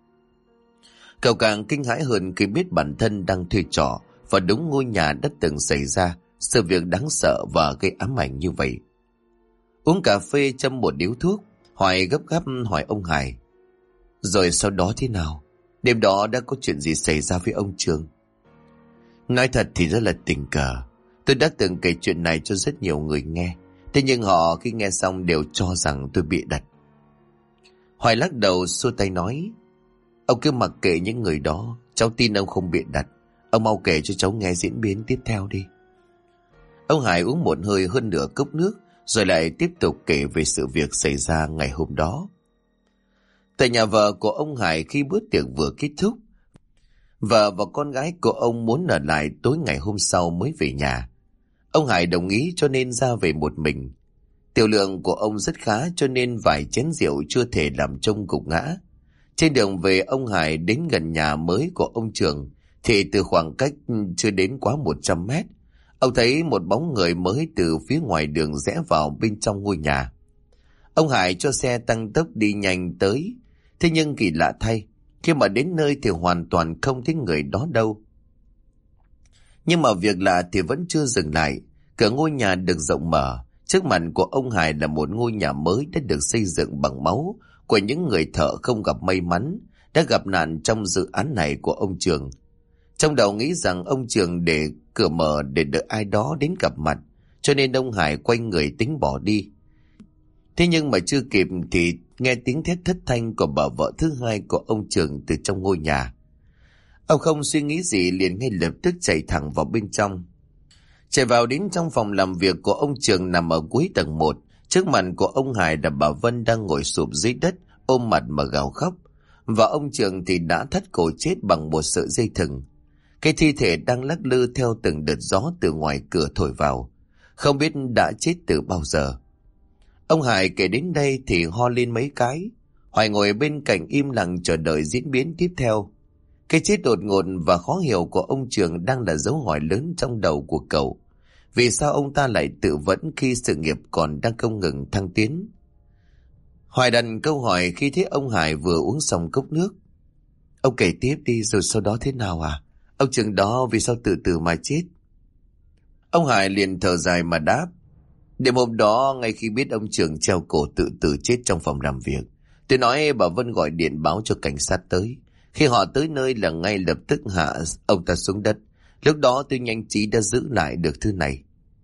Speaker 1: Cậu càng kinh hãi hơn khi biết bản thân đang thuê trọ và đúng ngôi nhà đã từng xảy ra sự việc đáng sợ và gây ám ảnh như vậy. Uống cà phê châm một điếu thuốc, Hoài gấp gáp hỏi ông Hải: Rồi sau đó thế nào? Đêm đó đã có chuyện gì xảy ra với ông Trường? Nói thật thì rất là tình cờ. Tôi đã từng kể chuyện này cho rất nhiều người nghe. Thế nhưng họ khi nghe xong đều cho rằng tôi bịa đặt. Hoài lắc đầu xua tay nói: Ông cứ mặc kệ những người đó, cháu tin ông không bịa đặt. Ông mau kể cho cháu nghe diễn biến tiếp theo đi. Ông Hải uống một hơi hơn nửa cốc nước rồi lại tiếp tục kể về sự việc xảy ra ngày hôm đó. Tại nhà vợ của ông Hải, khi bữa tiệc vừa kết thúc, vợ và con gái của ông muốn ở lại tối ngày hôm sau mới về nhà. Ông Hải đồng ý cho nên ra về một mình. Tiểu lượng của ông rất khá cho nên vài chén rượu chưa thể làm trông gục ngã. Trên đường về, ông Hải đến gần nhà mới của ông Trường thì từ khoảng cách chưa đến quá 100 mét, ông thấy một bóng người mới từ phía ngoài đường rẽ vào bên trong ngôi nhà. Ông Hải cho xe tăng tốc đi nhanh tới. Thế nhưng kỳ lạ thay, khi mà đến nơi thì hoàn toàn không thấy người đó đâu. Nhưng mà việc lạ thì vẫn chưa dừng lại. Cửa ngôi nhà được rộng mở. Trước mặt của ông Hải là một ngôi nhà mới đã được xây dựng bằng máu của những người thợ không gặp may mắn, đã gặp nạn trong dự án này của ông Trường. Trong đầu nghĩ rằng ông Trường để cửa mở để đợi ai đó đến gặp mặt, cho nên ông Hải quay người tính bỏ đi. Thế nhưng mà chưa kịp thì nghe tiếng thét thất thanh của bà vợ thứ hai của ông Trường từ trong ngôi nhà. Ông không suy nghĩ gì liền ngay lập tức chạy thẳng vào bên trong. Chạy vào đến trong phòng làm việc của ông Trường nằm ở cuối tầng 1. Trước mặt của ông Hải là bà Vân đang ngồi sụp dưới đất, ôm mặt mà gào khóc. Và ông Trường thì đã thắt cổ chết bằng một sợi dây thừng. Cái thi thể đang lắc lư theo từng đợt gió từ ngoài cửa thổi vào. Không biết đã chết từ bao giờ. Ông Hải kể đến đây thì ho lên mấy cái. Hoài ngồi bên cạnh im lặng chờ đợi diễn biến tiếp theo. Cái chết đột ngột và khó hiểu của ông Trường đang là dấu hỏi lớn trong đầu của cậu. Vì sao ông ta lại tự vẫn khi sự nghiệp còn đang không ngừng thăng tiến? Hoài đặt câu hỏi khi thấy ông Hải vừa uống xong cốc nước. Ông kể tiếp đi, rồi sau đó thế nào à? Ông Trường đó vì sao tự tử mà chết? Ông Hải liền thở dài mà đáp. Đêm hôm đó, ngay khi biết ông Trường treo cổ tự tử chết trong phòng làm việc, tôi nói bà Vân gọi điện báo cho cảnh sát tới. Khi họ tới nơi là ngay lập tức hạ ông ta xuống đất. Lúc đó tôi nhanh trí đã giữ lại được thứ này.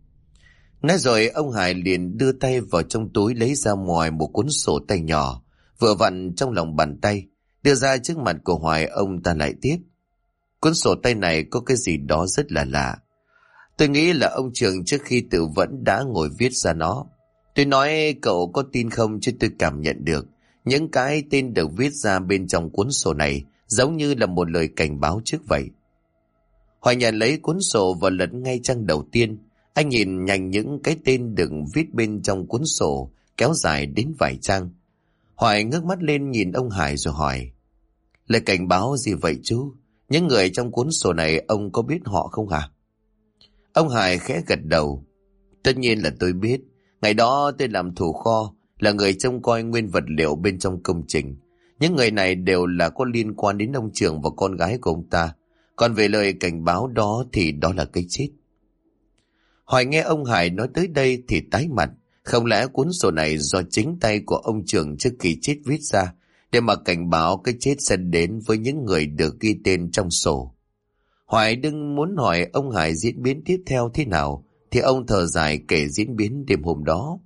Speaker 1: Nói rồi ông Hải liền đưa tay vào trong túi lấy ra ngoài một cuốn sổ tay nhỏ, vừa vặn trong lòng bàn tay, đưa ra trước mặt của Hoài. Ông ta lại tiếp. Cuốn sổ tay này có cái gì đó rất là lạ. Tôi nghĩ là ông Trường trước khi tự vẫn đã ngồi viết ra nó. Tôi nói cậu có tin không, chứ tôi cảm nhận được những cái tên được viết ra bên trong cuốn sổ này giống như là một lời cảnh báo trước vậy. Hoài nhận lấy cuốn sổ và lật ngay trang đầu tiên. Anh nhìn nhanh những cái tên được viết bên trong cuốn sổ kéo dài đến vài trang. Hoài ngước mắt lên nhìn ông Hải rồi hỏi. Lời cảnh báo gì vậy chú? Những người trong cuốn sổ này ông có biết họ không hả? Ông Hải khẽ gật đầu. Tất nhiên là tôi biết. Ngày đó tôi làm thủ kho, là người trông coi nguyên vật liệu bên trong công trình. Những người này đều là có liên quan đến ông Trường và con gái của ông ta. Còn về lời cảnh báo đó thì đó là cái chết. Hoài nghe ông Hải nói tới đây thì tái mặt. Không lẽ cuốn sổ này do chính tay của ông Trường trước khi chết viết ra, để mà cảnh báo cái chết sẽ đến với những người được ghi tên trong sổ? Hoài đừng muốn hỏi ông Hải diễn biến tiếp theo thế nào, thì ông thở dài kể diễn biến đêm hôm đó.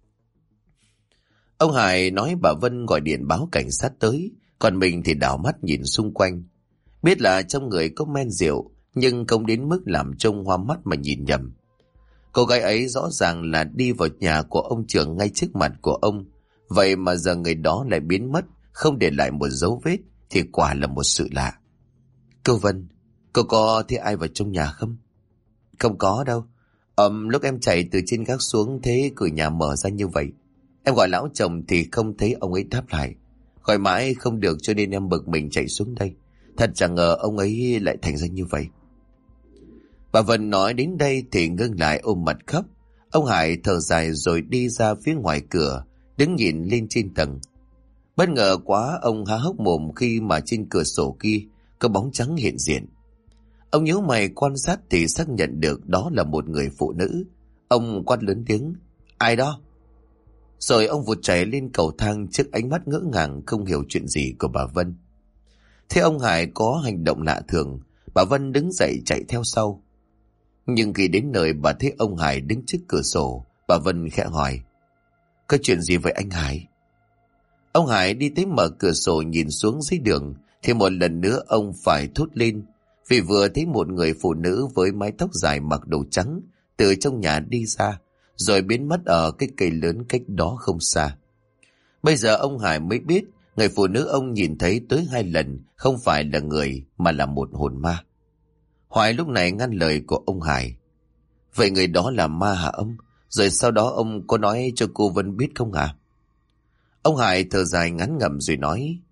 Speaker 1: Ông Hải nói bà Vân gọi điện báo cảnh sát tới, còn mình thì đảo mắt nhìn xung quanh. Biết là trong người có men rượu, nhưng không đến mức làm trông hoa mắt mà nhìn nhầm. Cô gái ấy rõ ràng là đi vào nhà của ông Trường ngay trước mặt của ông. Vậy mà giờ người đó lại biến mất, không để lại một dấu vết, thì quả là một sự lạ. Cô Vân, cô có thấy ai vào trong nhà không? Không có đâu. Lúc em chạy từ trên gác xuống thấy cửa nhà mở ra như vậy. Em gọi lão chồng thì không thấy ông ấy đáp lại. Gọi mãi không được cho nên em bực mình chạy xuống đây. Thật chẳng ngờ ông ấy lại thành ra như vậy. Bà Vân nói đến đây thì ngưng lại ôm mặt khóc. Ông Hải thở dài rồi đi ra phía ngoài cửa, đứng nhìn lên trên tầng. Bất ngờ quá, ông há hốc mồm khi mà trên cửa sổ kia có bóng trắng hiện diện. Ông nhíu mày quan sát thì xác nhận được đó là một người phụ nữ. Ông quát lớn tiếng. Ai đó? Rồi ông vụt chạy lên cầu thang trước ánh mắt ngỡ ngàng không hiểu chuyện gì của bà Vân. Thế ông Hải có hành động lạ thường, bà Vân đứng dậy chạy theo sau. Nhưng khi đến nơi bà thấy ông Hải đứng trước cửa sổ, bà Vân khẽ hỏi. Có chuyện gì vậy anh Hải? Ông Hải đi tới mở cửa sổ nhìn xuống dưới đường, thì một lần nữa ông phải thốt lên, vì vừa thấy một người phụ nữ với mái tóc dài mặc đồ trắng từ trong nhà đi ra, rồi biến mất ở cái cây lớn cách đó không xa. Bây giờ ông Hải mới biết người phụ nữ ông nhìn thấy tới 2 lần không phải là người mà là một hồn ma. Hoài lúc này ngăn lời của ông Hải. Vậy người đó là ma hả ông? Rồi sau đó ông có nói cho cô Vân biết không hả? Ông Hải thở dài ngắn ngẩm rồi nói.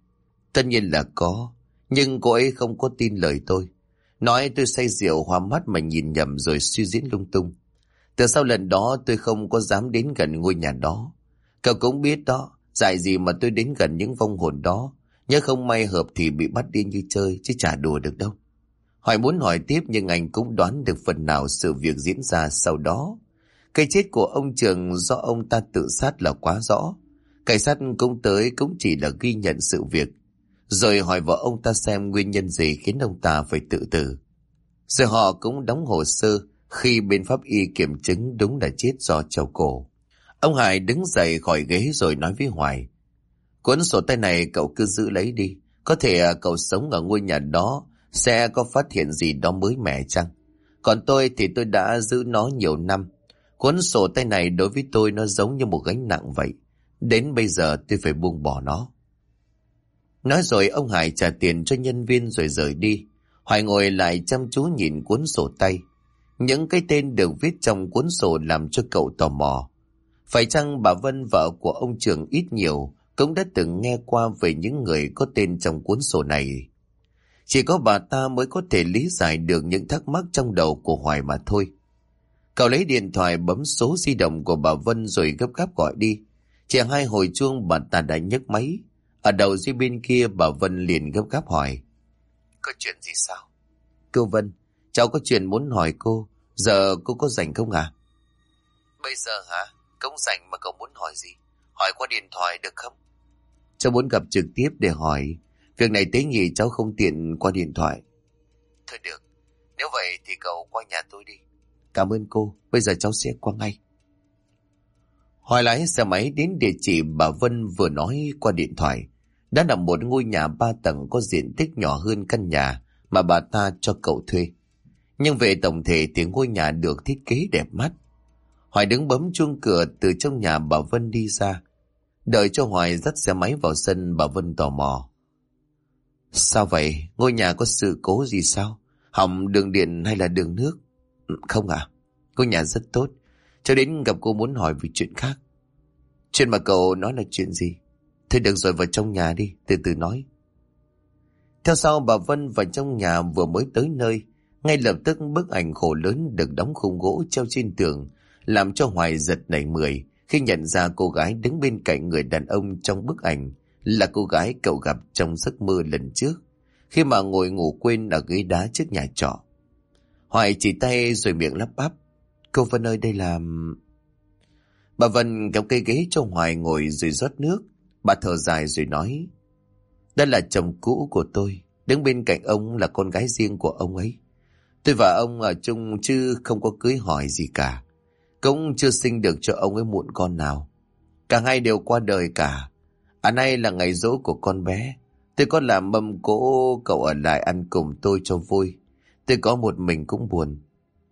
Speaker 1: Tất nhiên là có, nhưng cô ấy không có tin lời tôi. Nói tôi say rượu hoa mắt mà nhìn nhầm rồi suy diễn lung tung. Từ sau lần đó tôi không có dám đến gần ngôi nhà đó. Cậu cũng biết đó, dại gì mà tôi đến gần những vong hồn đó. Nhớ không may hợp thì bị bắt đi như chơi, chứ chả đùa được đâu. Hỏi muốn hỏi tiếp nhưng anh cũng đoán được phần nào sự việc diễn ra sau đó. Cái chết của ông Trường do ông ta tự sát là quá rõ. Cảnh sát cũng tới cũng chỉ là ghi nhận sự việc, rồi hỏi vợ ông ta xem nguyên nhân gì khiến ông ta phải tự tử. Rồi họ cũng đóng hồ sơ, khi bên pháp y kiểm chứng đúng là chết do treo cổ. Ông Hải đứng dậy khỏi ghế rồi nói với Hoài: Cuốn sổ tay này cậu cứ giữ lấy đi. Có thể cậu sống ở ngôi nhà đó sẽ có phát hiện gì đó mới mẻ chăng? Còn tôi thì tôi đã giữ nó nhiều năm. Cuốn sổ tay này đối với tôi nó giống như một gánh nặng vậy. Đến bây giờ tôi phải buông bỏ nó. Nói rồi ông Hải trả tiền cho nhân viên rồi rời đi. Hoài ngồi lại chăm chú nhìn cuốn sổ tay. Những cái tên được viết trong cuốn sổ làm cho cậu tò mò. Phải chăng bà Vân, vợ của ông Trường, ít nhiều cũng đã từng nghe qua về những người có tên trong cuốn sổ này? Chỉ có bà ta mới có thể lý giải được những thắc mắc trong đầu của Hoài mà thôi. Cậu lấy điện thoại bấm số di động của bà Vân rồi gấp gáp gọi đi. Chỉ 2 hồi chuông bà ta đã nhấc máy. Ở đầu dây bên kia bà Vân liền gấp gáp hỏi: Có chuyện gì sao? Cô Vân, cháu có chuyện muốn hỏi cô. Giờ cô có rảnh không à? Bây giờ hả? Không rảnh mà cậu muốn hỏi gì? Hỏi qua điện thoại được không? Cháu muốn gặp trực tiếp để hỏi. Việc này tế nhị cháu không tiện qua điện thoại. Thôi được, nếu vậy thì cậu qua nhà tôi đi. Cảm ơn cô, bây giờ cháu sẽ qua ngay. Hoài lái xe máy đến địa chỉ bà Vân vừa nói qua điện thoại. Đã là một ngôi nhà 3 tầng có diện tích nhỏ hơn căn nhà mà bà ta cho cậu thuê. Nhưng về tổng thể thì ngôi nhà được thiết kế đẹp mắt. Hoài đứng bấm chuông cửa từ trong nhà bà Vân đi ra. Đợi cho Hoài dắt xe máy vào sân, bà Vân tò mò: Sao vậy? Ngôi nhà có sự cố gì sao? Hỏng đường điện hay là đường nước? Không à, ngôi nhà rất tốt. Cho đến gặp cô muốn hỏi về chuyện khác. Chuyện mà cậu nói là chuyện gì? Thôi được rồi, vào trong nhà đi, từ từ nói. Theo sau bà Vân vào trong nhà. Vừa mới tới nơi, ngay lập tức bức ảnh khổ lớn được đóng khung gỗ treo trên tường làm cho Hoài giật nảy người khi nhận ra cô gái đứng bên cạnh người đàn ông trong bức ảnh là cô gái cậu gặp trong giấc mơ lần trước khi mà ngồi ngủ quên ở ghế đá trước nhà trọ. Hoài chỉ tay rồi miệng lắp bắp: Cô Vân ơi, đây là... Bà Vân kéo cây ghế cho Hoài ngồi rồi rót nước. Bà thở dài rồi nói: Đó là chồng cũ của tôi. Đứng bên cạnh ông là con gái riêng của ông ấy. Tôi và ông ở chung chứ không có cưới hỏi gì cả. Cũng chưa sinh được cho ông ấy mụn con nào. Cả hai đều qua đời cả. Nay là ngày giỗ của con bé. Tôi có làm mâm cỗ cậu ở lại ăn cùng tôi cho vui. Tôi có một mình cũng buồn.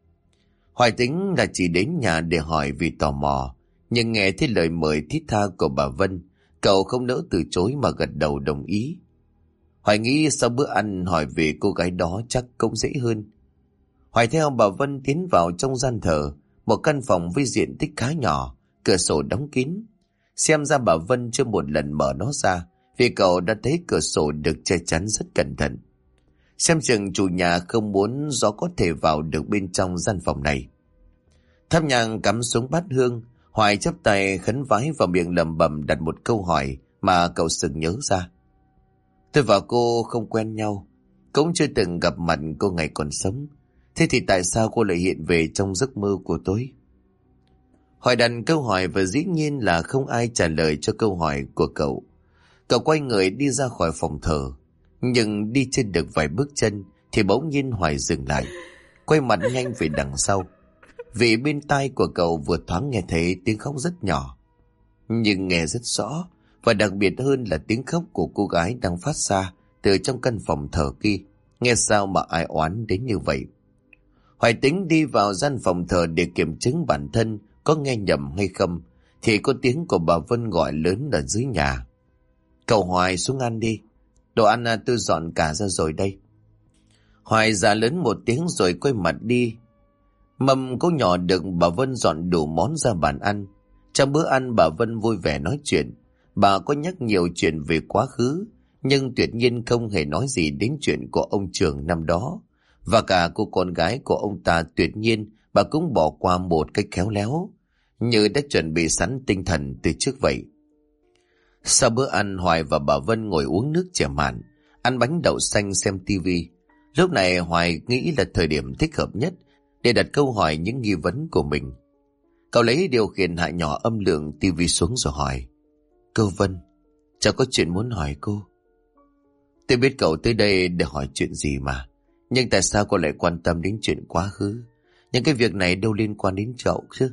Speaker 1: Hoài tính là chỉ đến nhà để hỏi vì tò mò. Nhưng nghe thấy lời mời thiết tha của bà Vân, cậu không nỡ từ chối mà gật đầu đồng ý. Hoài nghĩ sau bữa ăn hỏi về cô gái đó chắc cũng dễ hơn. Hoài theo bà Vân tiến vào trong gian thờ, một căn phòng với diện tích khá nhỏ, cửa sổ đóng kín. Xem ra bà Vân chưa một lần mở nó ra, vì cậu đã thấy cửa sổ được che chắn rất cẩn thận. Xem chừng chủ nhà không muốn gió có thể vào được bên trong gian phòng này. Thắp nhang cắm xuống bát hương, Hoài chắp tay khấn vái vào miệng lẩm bẩm đặt một câu hỏi mà cậu sực nhớ ra. Tôi và cô không quen nhau, cũng chưa từng gặp mặt cô ngày còn sống. Thế thì tại sao cô lại hiện về trong giấc mơ của tôi? Hoài đặt câu hỏi và dĩ nhiên là không ai trả lời cho câu hỏi của cậu. Cậu quay người đi ra khỏi phòng thờ. Nhưng đi trên được vài bước chân thì bỗng nhiên Hoài dừng lại, quay mặt nhanh về đằng sau. Vì bên tai của cậu vừa thoáng nghe thấy tiếng khóc rất nhỏ, nhưng nghe rất rõ, và đặc biệt hơn là tiếng khóc của cô gái đang phát ra từ trong căn phòng thờ kia. Nghe sao mà ai oán đến như vậy? Hoài tính đi vào gian phòng thờ để kiểm chứng bản thân có nghe nhầm hay không, thì có tiếng của bà Vân gọi lớn ở dưới nhà: Cậu Hoài, xuống ăn đi. Đồ ăn tôi dọn cả ra rồi đây. Hoài dạ lớn một tiếng rồi quay mặt đi. Mâm cỗ nhỏ được bà Vân dọn đủ món ra bàn ăn. Trong bữa ăn bà Vân vui vẻ nói chuyện. Bà có nhắc nhiều chuyện về quá khứ, nhưng tuyệt nhiên không hề nói gì đến chuyện của ông Trường năm đó. Và cả cô con gái của ông ta tuyệt nhiên bà cũng bỏ qua một cách khéo léo, như đã chuẩn bị sẵn tinh thần từ trước vậy. Sau bữa ăn, Hoài và bà Vân ngồi uống nước chè mặn, ăn bánh đậu xanh xem tivi. Lúc này Hoài nghĩ là thời điểm thích hợp nhất để đặt câu hỏi những nghi vấn của mình. Cậu lấy điều khiển hạ nhỏ âm lượng tivi xuống rồi hỏi: "Cô Vân, cháu có chuyện muốn hỏi cô." "Tôi biết cậu tới đây để hỏi chuyện gì mà, nhưng tại sao cô lại quan tâm đến chuyện quá khứ? Những cái việc này đâu liên quan đến cậu chứ?"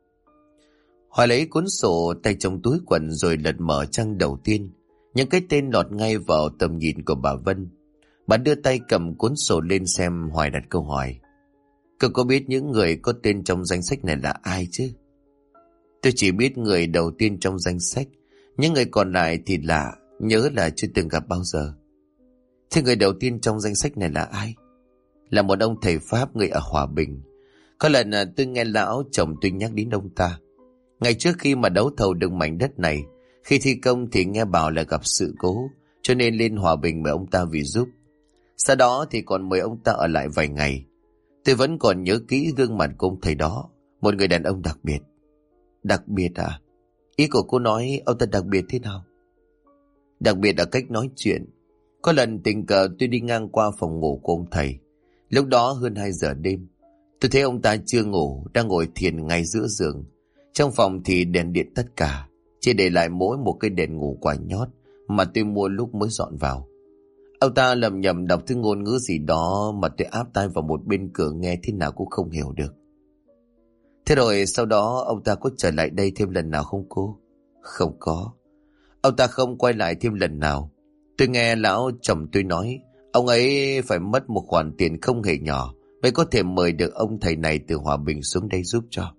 Speaker 1: Hoài lấy cuốn sổ tay trong túi quần rồi lật mở trang đầu tiên. Những cái tên lọt ngay vào tầm nhìn của bà Vân. Bà đưa tay cầm cuốn sổ lên xem. Hoài đặt câu hỏi: "Cậu có biết những người có tên trong danh sách này là ai chứ?" "Tôi chỉ biết người đầu tiên trong danh sách, những người còn lại thì lạ, nhớ là chưa từng gặp bao giờ." "Thế người đầu tiên trong danh sách này là ai?" "Là một ông thầy Pháp người ở Hòa Bình. Có lần tôi nghe lão chồng tôi nhắc đến ông ta. Ngày trước khi mà đấu thầu được mảnh đất này, khi thi công thì nghe bảo là gặp sự cố, cho nên lên Hòa Bình mời ông ta về giúp. Sau đó thì còn mời ông ta ở lại vài ngày. Tôi vẫn còn nhớ kỹ gương mặt của ông thầy đó, một người đàn ông đặc biệt." "Đặc biệt à? Ý của cô nói ông ta đặc biệt thế nào?" "Đặc biệt ở cách nói chuyện. Có lần tình cờ tôi đi ngang qua phòng ngủ của ông thầy. Lúc đó hơn 2 giờ đêm. Tôi thấy ông ta chưa ngủ, đang ngồi thiền ngay giữa giường. Trong phòng thì đèn điện tất cả, chỉ để lại mỗi một cái đèn ngủ quả nhót mà tôi mua lúc mới dọn vào. Ông ta lầm nhầm đọc thứ ngôn ngữ gì đó mà tôi áp tai vào một bên cửa nghe thế nào cũng không hiểu được." "Thế rồi sau đó ông ta có trở lại đây thêm lần nào không cô?" "Không có. Ông ta không quay lại thêm lần nào. Tôi nghe lão chồng tôi nói ông ấy phải mất một khoản tiền không hề nhỏ mới có thể mời được ông thầy này từ Hòa Bình xuống đây giúp cho."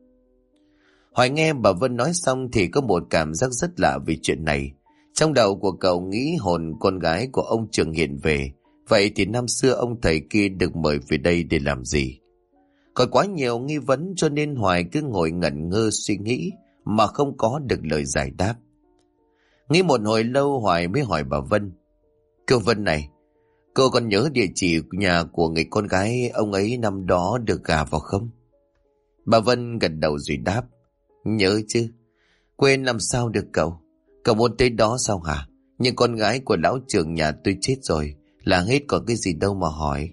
Speaker 1: Hoài nghe bà Vân nói xong thì có một cảm giác rất lạ về chuyện này. Trong đầu của cậu nghĩ hồn con gái của ông Trường hiện về. Vậy thì năm xưa ông thầy kia được mời về đây để làm gì? Còn quá nhiều nghi vấn cho nên Hoài cứ ngồi ngẩn ngơ suy nghĩ mà không có được lời giải đáp. Nghĩ một hồi lâu Hoài mới hỏi bà Vân: "Cô Vân này, cô còn nhớ địa chỉ nhà của người con gái ông ấy năm đó được gả vào không?" Bà Vân gật đầu rồi đáp: "Nhớ chứ. Quên làm sao được cậu. Cậu muốn tới đó sao hả? Nhưng con gái của lão trưởng nhà tôi chết rồi, là hết còn cái gì đâu mà hỏi."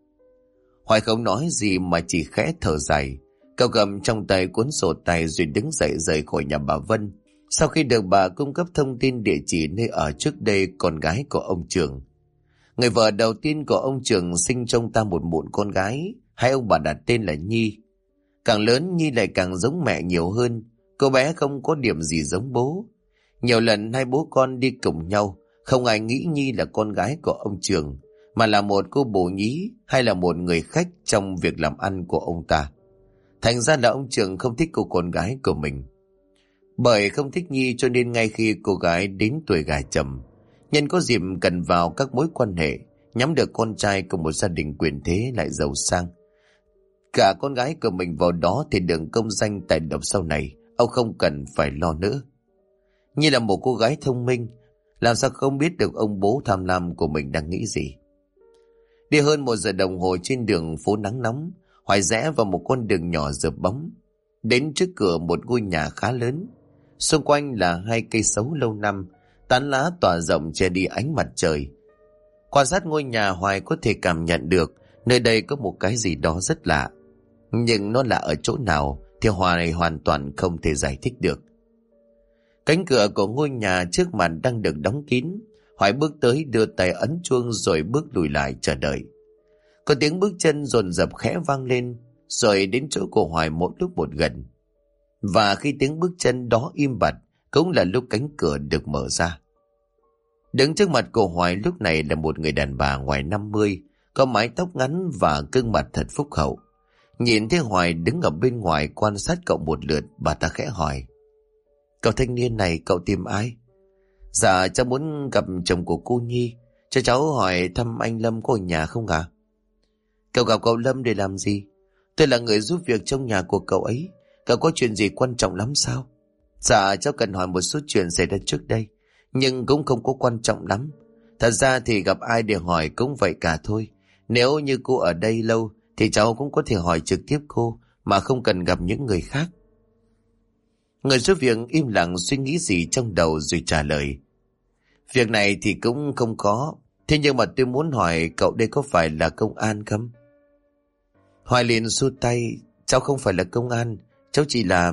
Speaker 1: Hoài không nói gì mà chỉ khẽ thở dài. Cậu cầm trong tay cuốn sổ tay rồi đứng dậy rời khỏi nhà bà Vân. Sau khi được bà cung cấp thông tin địa chỉ nơi ở trước đây con gái của ông Trường. Người vợ đầu tiên của ông Trường sinh trong ta một mụn con gái, hai ông bà đặt tên là Nhi. Càng lớn Nhi lại càng giống mẹ nhiều hơn. Cô bé không có điểm gì giống bố. Nhiều lần hai bố con đi cùng nhau, không ai nghĩ Nhi là con gái của ông Trường, mà là một cô bồ nhí hay là một người khách trong việc làm ăn của ông ta. Thành ra là ông Trường không thích cô con gái của mình. Bởi không thích Nhi cho nên ngay khi cô gái đến tuổi gà chồng, nhân có dịp cần vào các mối quan hệ, nhắm được con trai của một gia đình quyền thế lại giàu sang. Cả con gái của mình vào đó thì đường công danh tài lộc sau này ông không cần phải lo nữa. Nhi là một cô gái thông minh, làm sao không biết được ông bố tham lam của mình đang nghĩ gì. Đi hơn 1 giờ đồng hồ trên đường phố nắng nóng, Hoài rẽ vào một con đường nhỏ rợp bóng. Đến trước cửa một ngôi nhà khá lớn. Xung quanh là 2 cây sấu lâu năm, tán lá tỏa rộng che đi ánh mặt trời. Quan sát ngôi nhà, Hoài có thể cảm nhận được nơi đây có một cái gì đó rất lạ. Nhưng nó lạ ở chỗ nào thì Hoài hoàn toàn không thể giải thích được. Cánh cửa của ngôi nhà trước mặt đang được đóng kín. Hoài bước tới đưa tay ấn chuông rồi bước lùi lại chờ đợi. Có tiếng bước chân dồn dập khẽ vang lên, rồi đến chỗ của Hoài mỗi lúc một gần. Và khi tiếng bước chân đó im bặt, cũng là lúc cánh cửa được mở ra. Đứng trước mặt của Hoài lúc này là một người đàn bà ngoài 50, có mái tóc ngắn và gương mặt thật phúc hậu. Nhìn thấy Hoài đứng ở bên ngoài quan sát cậu một lượt, bà ta khẽ hỏi: "Cậu thanh niên này, cậu tìm ai?" "Dạ, cháu muốn gặp chồng của cô Nhi. Cho cháu hỏi thăm anh Lâm có ở nhà không ạ?" "Cậu gặp cậu Lâm để làm gì?" "Tôi là người giúp việc trong nhà của cậu ấy. Cậu có chuyện gì quan trọng lắm sao?" "Dạ, cháu cần hỏi một số chuyện xảy ra trước đây. nhưng cũng không có quan trọng lắm. Thật ra thì gặp ai để hỏi cũng vậy cả thôi. Nếu như cô ở đây lâu thì cháu cũng có thể hỏi trực tiếp cô mà không cần gặp những người khác. Người giúp việc im lặng suy nghĩ gì trong đầu rồi trả lời. Việc này thì cũng không có. Thế nhưng mà tôi muốn hỏi cậu đây có phải là công an không? Hoài liền xua tay. Cháu không phải là công an. Cháu chỉ là...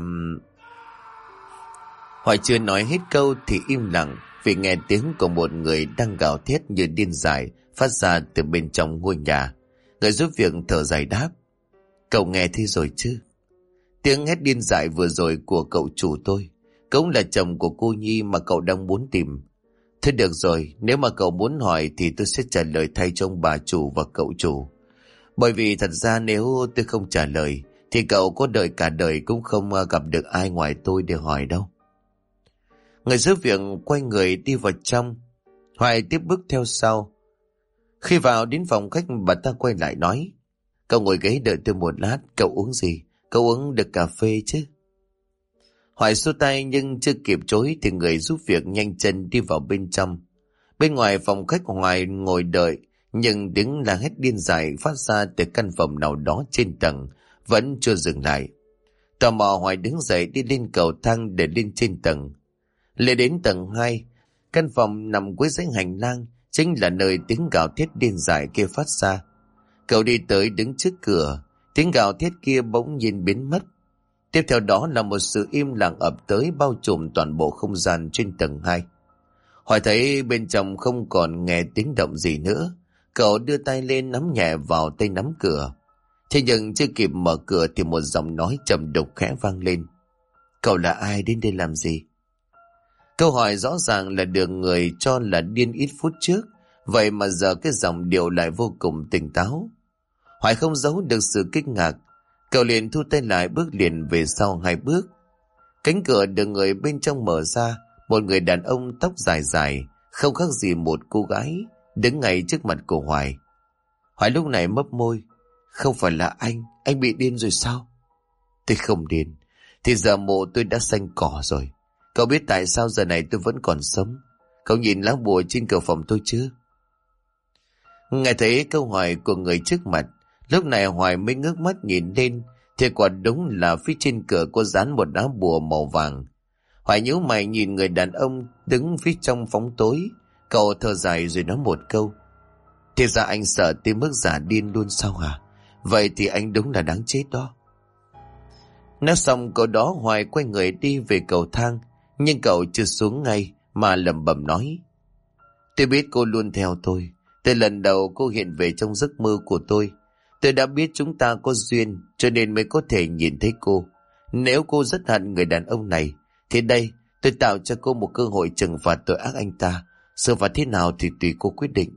Speaker 1: Hoài chưa nói hết câu thì im lặng vì nghe tiếng của một người đang gào thét như điên dại phát ra từ bên trong ngôi nhà. Người giúp việc thở dài đáp. Cậu nghe thế rồi chứ? Tiếng hét điên dại vừa rồi của cậu chủ tôi, cũng là chồng của cô Nhi mà cậu đang muốn tìm. Thế được rồi, nếu mà cậu muốn hỏi thì tôi sẽ trả lời thay cho ông bà chủ và cậu chủ. Bởi vì thật ra nếu tôi không trả lời thì cậu có đợi cả đời cũng không gặp được ai ngoài tôi để hỏi đâu. Người giúp việc quay người đi vào trong. Hoài tiếp bước theo sau. Khi vào đến phòng khách, bà ta quay lại nói. Cậu ngồi ghế đợi tôi một lát. Cậu uống gì? Cậu uống được cà phê chứ? Hoài xua tay nhưng chưa kịp chối thì người giúp việc nhanh chân đi vào bên trong. Bên ngoài phòng khách, Hoài ngồi đợi, nhưng tiếng la hét điên dại phát ra từ căn phòng nào đó trên tầng vẫn chưa dừng lại. Tò mò, Hoài đứng dậy đi lên cầu thang để lên trên tầng. Lên đến tầng 2, căn phòng nằm cuối dãy hành lang chính là nơi tiếng gào thét điên dại kia phát ra. Cậu đi tới đứng trước cửa, tiếng gào thét kia bỗng nhiên biến mất. Tiếp theo đó là một sự im lặng ập tới bao trùm toàn bộ không gian trên tầng 2. Hoài thấy bên trong không còn nghe tiếng động gì nữa. Cậu đưa tay lên nắm nhẹ vào tay nắm cửa. Thế nhưng chưa kịp mở cửa thì một giọng nói trầm đục khẽ vang lên. Cậu là ai, đến đây làm gì? Câu hỏi rõ ràng là được người cho là điên ít phút trước, vậy mà giờ cái giọng điệu lại vô cùng tỉnh táo. Hoài không giấu được sự kinh ngạc. Cậu liền thu tay lại, bước liền về sau 2 bước. Cánh cửa được người bên trong mở ra. Một người đàn ông tóc dài dài, không khác gì một cô gái, đứng ngay trước mặt của Hoài. Hoài lúc này mấp môi. Không phải là anh bị điên rồi sao? Tôi không điên, thì giờ mộ tôi đã xanh cỏ rồi. Cậu biết tại sao giờ này tôi vẫn còn sống? Cậu nhìn lá bùa trên cửa phòng tôi chưa? Nghe thấy câu hỏi của người trước mặt, lúc này Hoài mới ngước mắt nhìn lên, thì quả đúng là phía trên cửa có dán một lá bùa màu vàng. Hoài nhíu mày nhìn người đàn ông đứng phía trong bóng tối. Cậu thở dài rồi nói một câu. Thì ra anh sợ tới mức giả điên luôn sao hả? Vậy thì anh đúng là đáng chết đó. Nói xong câu đó, Hoài quay người đi về cầu thang. Nhưng cậu chưa xuống ngay mà lẩm bẩm nói. Tôi biết cô luôn theo tôi. Từ lần đầu cô hiện về trong giấc mơ của tôi đã biết chúng ta có duyên, cho nên mới có thể nhìn thấy cô. Nếu cô rất hận người đàn ông này thì đây, tôi tạo cho cô một cơ hội trừng phạt tội ác anh ta. Xử phạt thế nào thì tùy cô quyết định.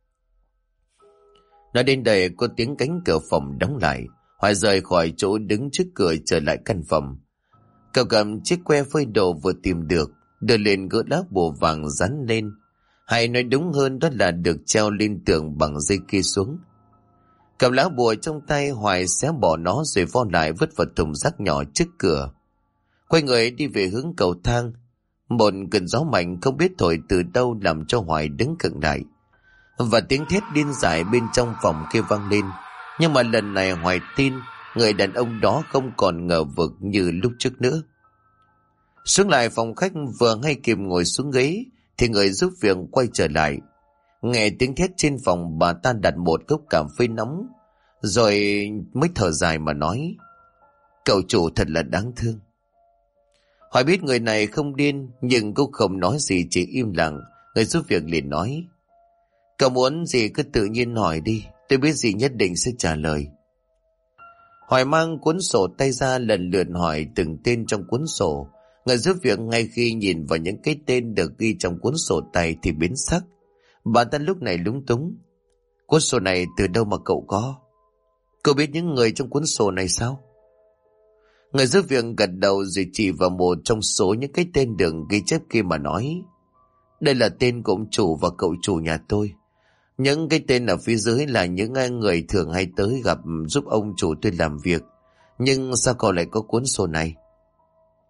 Speaker 1: Nói đến đây, có tiếng cánh cửa phòng đóng lại. Hoài rời khỏi chỗ đứng trước cửa trở lại căn phòng. Cậu cầm chiếc que phơi đồ vừa tìm được, đưa lên gỡ lá bùa vàng dán lên. Hay nói đúng hơn đó là được treo lên tường bằng dây kia xuống. Cầm lá bùa trong tay, Hoài xé bỏ nó rồi vo lại vứt vào thùng rác nhỏ trước cửa. Quay người đi về hướng cầu thang. Một cơn gió mạnh không biết thổi từ đâu làm cho Hoài đứng khựng lại. Và tiếng thét điên dại bên trong phòng kia vang lên. Nhưng mà lần này Hoài tin người đàn ông đó không còn ngờ vực như lúc trước nữa. Xuống lại phòng khách, vừa hay kịp ngồi xuống ghế thì người giúp việc quay trở lại. Nghe tiếng thét trên phòng, bà ta đặt một cốc cà phê nóng rồi mới thở dài mà nói. Cậu chủ thật là đáng thương. Hoài biết người này không điên, nhưng cũng không nói gì, chỉ im lặng. Người giúp việc liền nói. Cậu muốn gì cứ tự nhiên hỏi đi, tôi biết gì nhất định sẽ trả lời. Hoài mang cuốn sổ tay ra lần lượt hỏi từng tên trong cuốn sổ. Người giúp việc ngay khi nhìn vào những cái tên được ghi trong cuốn sổ tay thì biến sắc. Bà ta lúc này lúng túng. Cuốn sổ này từ đâu mà cậu có? Cậu biết những người trong cuốn sổ này sao? Người giúp việc gật đầu rồi chỉ vào một trong số những cái tên được ghi chép kia mà nói. Đây là tên của ông chủ và cậu chủ nhà tôi. Những cái tên ở phía dưới là những người thường hay tới gặp giúp ông chủ tôi làm việc. Nhưng sao cậu lại có cuốn sổ này?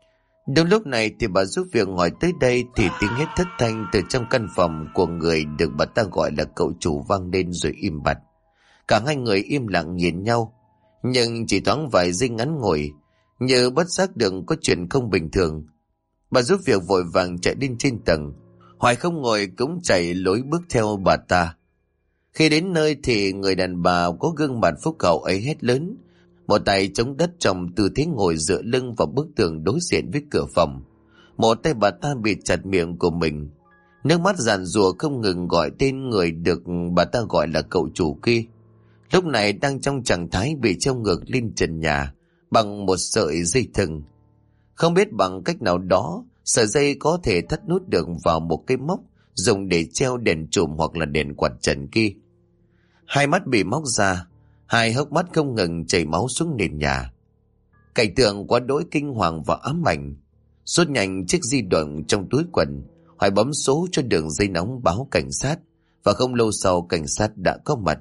Speaker 1: Đúng lúc này thì bà giúp việc hỏi tới đây thì tiếng hét thất thanh từ trong căn phòng của người được bà ta gọi là cậu chủ vang lên rồi im bặt. Cả hai người im lặng nhìn nhau, nhưng chỉ thoáng vài giây ngắn ngủi, như bất giác được có chuyện không bình thường. Bà giúp việc vội vàng chạy lên trên tầng. Hoài không ngồi cũng chạy lối bước theo bà ta. Khi đến nơi thì người đàn bà có gương mặt phúc hậu ấy hét lớn, một tay chống đất trong tư thế ngồi dựa lưng vào bức tường đối diện với cửa phòng. Một tay bà ta bịt chặt miệng của mình. Nước mắt giàn giụa không ngừng gọi tên người được bà ta gọi là cậu chủ kia. Lúc này đang trong trạng thái bị treo ngược lên trần nhà bằng một sợi dây thừng. Không biết bằng cách nào đó, sợi dây có thể thắt nút được vào một cái móc dùng để treo đèn chùm hoặc là đèn quạt trần kia. Hai mắt bị móc ra, hai hốc mắt không ngừng chảy máu xuống nền nhà. Cảnh tượng quá đỗi kinh hoàng và ám ảnh. Rút nhanh chiếc di động trong túi quần, Hoài bấm số cho đường dây nóng báo cảnh sát, và không lâu sau cảnh sát đã có mặt.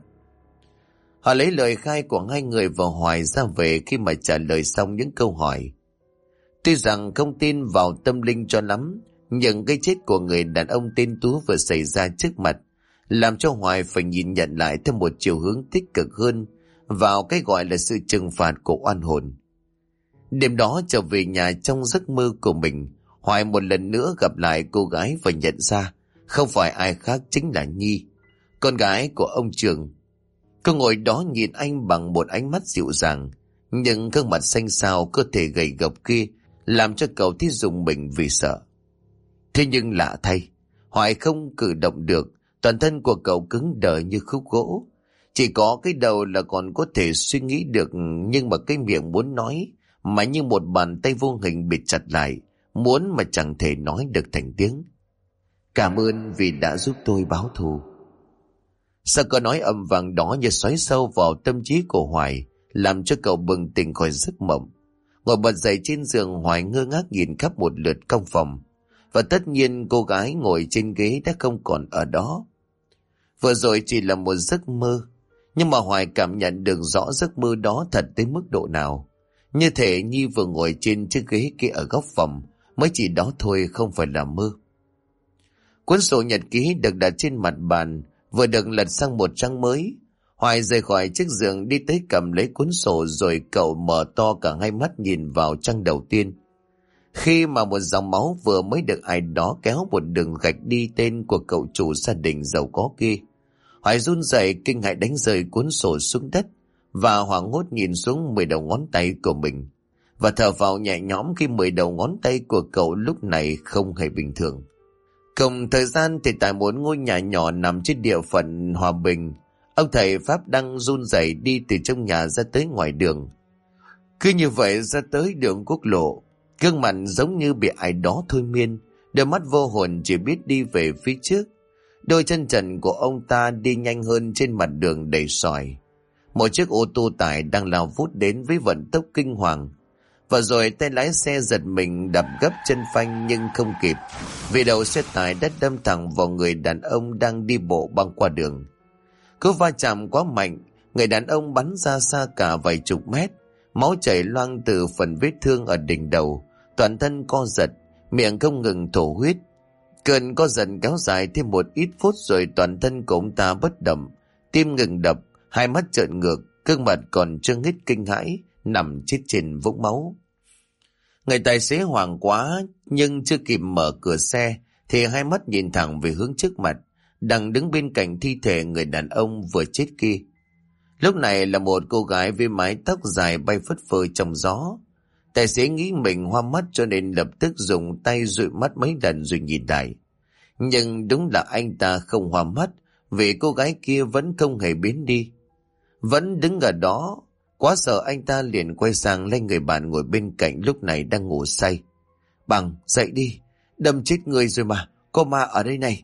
Speaker 1: Họ lấy lời khai của hai người và Hoài ra về khi mà trả lời xong những câu hỏi. Tuy rằng không tin vào tâm linh cho lắm, nhưng cái chết của người đàn ông tên Tú vừa xảy ra trước mặt làm cho Hoài phải nhìn nhận lại theo một chiều hướng tích cực hơn vào cái gọi là sự trừng phạt của oan hồn. Đêm đó trở về nhà trong giấc mơ của mình, Hoài một lần nữa gặp lại cô gái và nhận ra không phải ai khác chính là Nhi, con gái của ông Trường. Cô ngồi đó nhìn anh bằng một ánh mắt dịu dàng, nhưng gương mặt xanh xao, cơ thể gầy gộc kia làm cho cậu thấy rùng mình vì sợ. Thế nhưng lạ thay, Hoài không cử động được, toàn thân của cậu cứng đờ như khúc gỗ. Chỉ có cái đầu là còn có thể suy nghĩ được, nhưng mà cái miệng muốn nói mà như một bàn tay vô hình bịt chặt lại, muốn mà chẳng thể nói được thành tiếng. Cảm ơn vì đã giúp tôi báo thù. Sao câu nói âm vang đó như xoáy sâu vào tâm trí của Hoài, làm cho cậu bừng tỉnh khỏi giấc mộng. Ngồi bật dậy trên giường, Hoài ngơ ngác nhìn khắp một lượt căn phòng, và tất nhiên cô gái ngồi trên ghế đã không còn ở đó. Vừa rồi chỉ là một giấc mơ, nhưng mà Hoài cảm nhận được rõ giấc mơ đó thật đến mức độ nào. Như thể Nhi vừa ngồi trên chiếc ghế kia ở góc phòng, mới chỉ đó thôi, không phải là mơ. Cuốn sổ nhật ký được đặt trên mặt bàn, vừa được lật sang một trang mới. Hoài rời khỏi chiếc giường đi tới cầm lấy cuốn sổ, rồi cậu mở to cả hai mắt nhìn vào trang đầu tiên. Khi mà một dòng máu vừa mới được ai đó kéo một đường gạch đi tên của cậu chủ gia đình giàu có kia, Hoài run rẩy kinh hãi đánh rơi cuốn sổ xuống đất và hoảng hốt nhìn xuống 10 đầu ngón tay của mình, và thở vào nhẹ nhõm khi 10 đầu ngón tay của cậu lúc này không hề bình thường. Cùng thời gian thì tại một ngôi nhà nhỏ nằm trên địa phận Hòa Bình, ông thầy Pháp đang run rẩy đi từ trong nhà ra tới ngoài đường. Cứ như vậy ra tới đường quốc lộ, gương mặt giống như bị ai đó thôi miên, đôi mắt vô hồn chỉ biết đi về phía trước. Đôi chân trần của ông ta đi nhanh hơn trên mặt đường đầy sỏi. Một chiếc ô tô tải đang lao vút đến với vận tốc kinh hoàng, và rồi tay lái xe giật mình đập gấp chân phanh nhưng không kịp, vì đầu xe tải đã đâm thẳng vào người đàn ông đang đi bộ băng qua đường. Cú va chạm quá mạnh, người đàn ông bắn ra xa cả vài chục mét, máu chảy loang từ phần vết thương ở đỉnh đầu, toàn thân co giật, miệng không ngừng thổ huyết. Cơn co giật kéo dài thêm một ít phút rồi toàn thân của ông ta bất động, tim ngừng đập, hai mắt trợn ngược, gương mặt còn trương hít kinh hãi, nằm chết trên vũng máu. Người tài xế hoảng quá, nhưng chưa kịp mở cửa xe thì hai mắt nhìn thẳng về hướng trước mặt, đang đứng bên cạnh thi thể người đàn ông vừa chết kia. Lúc này là một cô gái với mái tóc dài bay phất phơ trong gió. Tài xế nghĩ mình hoa mắt cho nên lập tức dùng tay dụi mắt mấy lần rồi nhìn lại. Nhưng đúng là anh ta không hoa mắt, vì cô gái kia vẫn không hề biến đi, vẫn đứng ở đó. Quá sợ, anh ta liền quay sang lấy người bạn ngồi bên cạnh lúc này đang ngủ say. Bằng, dậy đi, đâm chết người rồi mà, có ma ở đây này.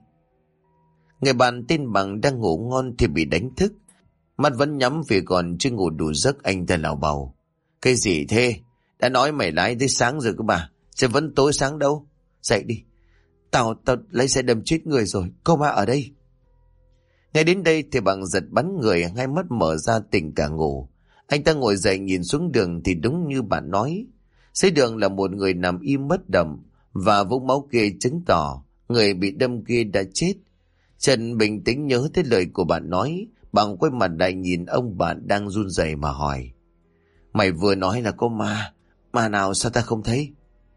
Speaker 1: Người bạn tên Bằng đang ngủ ngon thì bị đánh thức. Mắt vẫn nhắm vì còn chưa ngủ đủ giấc, anh ta lảo bào. Cái gì thế? Đã nói mày lái tới sáng rồi cơ mà, sẽ vẫn tối sáng đâu. Dậy đi, tao lấy xe đâm chết người rồi, có ma ở đây. Ngay đến đây thì Bằng giật bắn người, hai mắt mở ra tỉnh cả ngủ. Anh ta ngồi dậy nhìn xuống đường thì đúng như bạn nói, Dưới đường là một người nằm im bất động, và vũng máu kia chứng tỏ người bị đâm kia đã chết. Trần bình tĩnh nhớ tới lời của bạn nói, bằng quay mặt lại nhìn ông bạn đang run rẩy mà hỏi: Mày vừa nói là có ma, ma nào sao ta không thấy?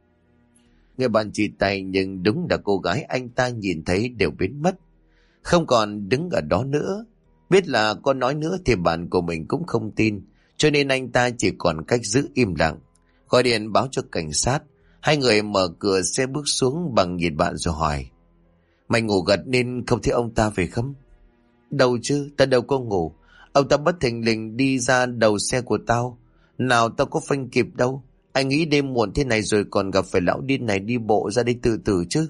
Speaker 1: Người bạn chỉ tay, nhưng đúng là cô gái anh ta nhìn thấy đều biến mất, không còn đứng ở đó nữa. Biết là có nói nữa thì bạn của mình cũng không tin, cho nên anh ta chỉ còn cách giữ im lặng, gọi điện báo cho cảnh sát. Hai người mở cửa xe bước xuống, bằng nhìn bạn rồi hỏi: Mày ngủ gật nên không thấy ông ta về không? Đâu chứ, ta đâu có ngủ. Ông ta bất thình lình đi ra đầu xe của tao, nào tao có phanh kịp đâu. Anh nghĩ đêm muộn thế này rồi còn gặp phải lão điên này đi bộ ra đây từ từ chứ.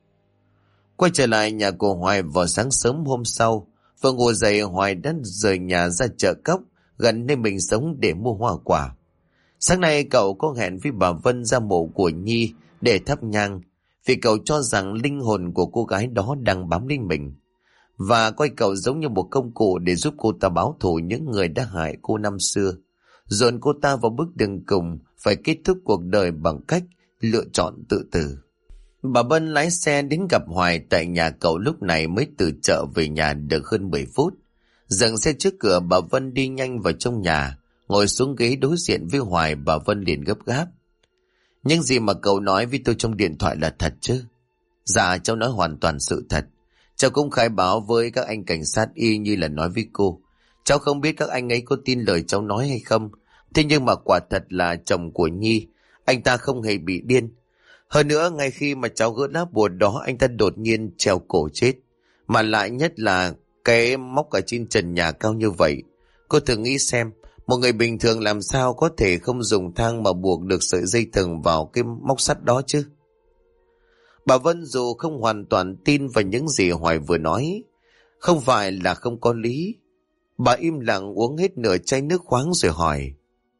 Speaker 1: Quay trở lại nhà của Hoài vào sáng sớm hôm sau. Vừa ngủ dậy, Hoài đã rời nhà ra chợ cóc gần nơi mình sống để mua hoa quả. Sáng nay cậu có hẹn với bà Vân ra mộ của Nhi để thắp nhang, vì cậu cho rằng linh hồn của cô gái đó đang bám lên mình, và coi cậu giống như một công cụ để giúp cô ta báo thù những người đã hại cô năm xưa, dồn cô ta vào bước đường cùng, phải kết thúc cuộc đời bằng cách lựa chọn tự tử. Bà Vân lái xe đến gặp Hoài tại nhà cậu, lúc này mới từ chợ về nhà được hơn 10 phút. Dừng xe trước cửa, bà Vân đi nhanh vào trong nhà, ngồi xuống ghế đối diện với Hoài. Bà Vân liền gấp gáp: Những gì mà cậu nói với tôi trong điện thoại là thật chứ? Dạ, cháu nói hoàn toàn sự thật. Cháu cũng khai báo với các anh cảnh sát y như là nói với cô. Cháu không biết các anh ấy có tin lời cháu nói hay không. Thế nhưng mà quả thật là chồng của Nhi, anh ta không hề bị điên. Hơn nữa, ngay khi mà cháu gỡ lá bùa đó, anh ta đột nhiên treo cổ chết. Mà lại nhất là cái móc ở trên trần nhà cao như vậy. Cô thử nghĩ xem, một người bình thường làm sao có thể không dùng thang mà buộc được sợi dây thừng vào cái móc sắt đó chứ? Bà Vân dù không hoàn toàn tin vào những gì Hoài vừa nói, không phải là không có lý. Bà im lặng uống hết nửa chai nước khoáng rồi hỏi: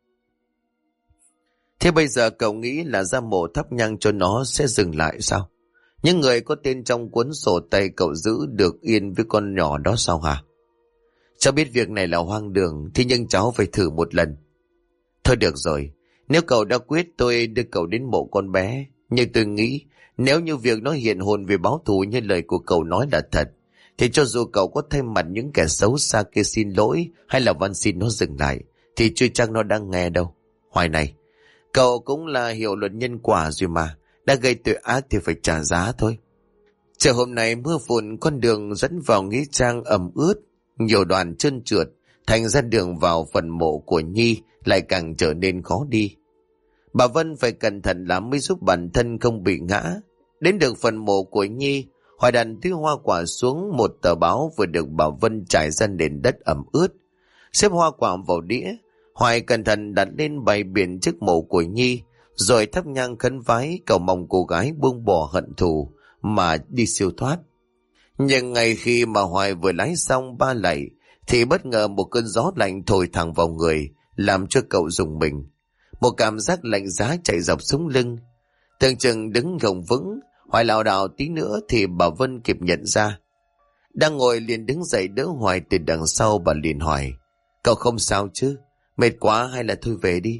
Speaker 1: Thế bây giờ cậu nghĩ là ra mộ thắp nhang cho nó sẽ dừng lại sao? Những người có tên trong cuốn sổ tay cậu giữ được yên với con nhỏ đó sao hả? Cháu biết việc này là hoang đường, thế nhưng cháu phải thử một lần. Thôi được rồi, nếu cậu đã quyết, tôi đưa cậu đến mộ con bé. Nhưng tôi nghĩ nếu như việc nó hiện hồn về báo thù như lời của cậu nói là thật, thì cho dù cậu có thay mặt những kẻ xấu xa kia xin lỗi hay là van xin nó dừng lại, thì chưa chắc nó đang nghe đâu. Hoài này, cậu cũng là hiểu luật nhân quả rồi mà, đã gây tội ác thì phải trả giá thôi. Trời hôm nay mưa phùn, con đường dẫn vào nghĩa trang ẩm ướt, nhiều đoạn trơn trượt, thành ra đường vào phần mộ của Nhi lại càng trở nên khó đi. Bà Vân phải cẩn thận lắm mới giúp bản thân không bị ngã. Đến được phần mộ của Nhi, Hoài đặt thứ hoa quả xuống, một tờ báo vừa được bà Vân trải ra nền đất ẩm ướt. Xếp hoa quả vào đĩa, Hoài cẩn thận đặt lên bày biển trước mộ của Nhi, rồi thắp nhang khấn vái cầu mong cô gái buông bỏ hận thù mà đi siêu thoát. Nhưng ngay khi mà Hoài vừa lái xong 3 lạy, thì bất ngờ một cơn gió lạnh thổi thẳng vào người, làm cho cậu rùng mình. Một cảm giác lạnh giá chạy dọc sống lưng. Tưởng chừng đứng gồng vững, Hoài lảo đảo tí nữa thì bà Vân kịp nhận ra. Đang ngồi liền đứng dậy đỡ Hoài từ đằng sau. Bà liền hỏi: Cậu không sao chứ? Mệt quá hay là thôi về đi?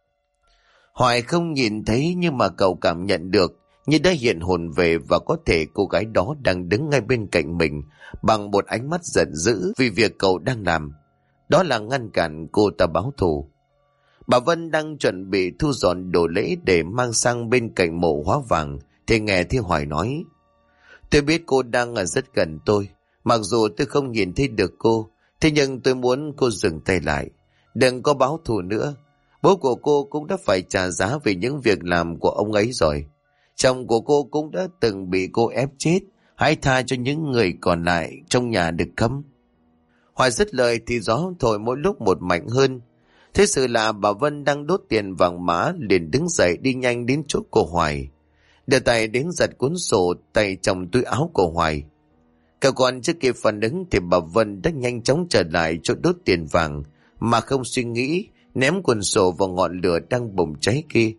Speaker 1: Hoài không nhìn thấy, nhưng mà cậu cảm nhận được như đã hiện hồn về, và có thể cô gái đó đang đứng ngay bên cạnh mình bằng một ánh mắt giận dữ vì việc cậu đang làm. Đó là ngăn cản cô ta báo thù. Bà Vân đang chuẩn bị thu dọn đồ lễ để mang sang bên cạnh mộ hóa vàng, thì nghe thấy Hoài nói: Tôi biết cô đang ở rất gần tôi, mặc dù tôi không nhìn thấy được cô, thế nhưng tôi muốn cô dừng tay lại. Đừng có báo thù nữa. Bố của cô cũng đã phải trả giá vì những việc làm của ông ấy rồi. Chồng của cô cũng đã từng bị cô ép chết. Hãy tha cho những người còn lại trong nhà được không? Hoài dứt lời thì gió thổi mỗi lúc một mạnh hơn. Thế sự là bà Vân đang đốt tiền vàng mã liền đứng dậy đi nhanh đến chỗ của Hoài. Đưa tay đến giật cuốn sổ tay trong túi áo của Hoài. Cậu còn chưa kịp phản ứng thì bà Vân đã nhanh chóng trở lại chỗ đốt tiền vàng, mà không suy nghĩ ném cuốn sổ vào ngọn lửa đang bùng cháy kia.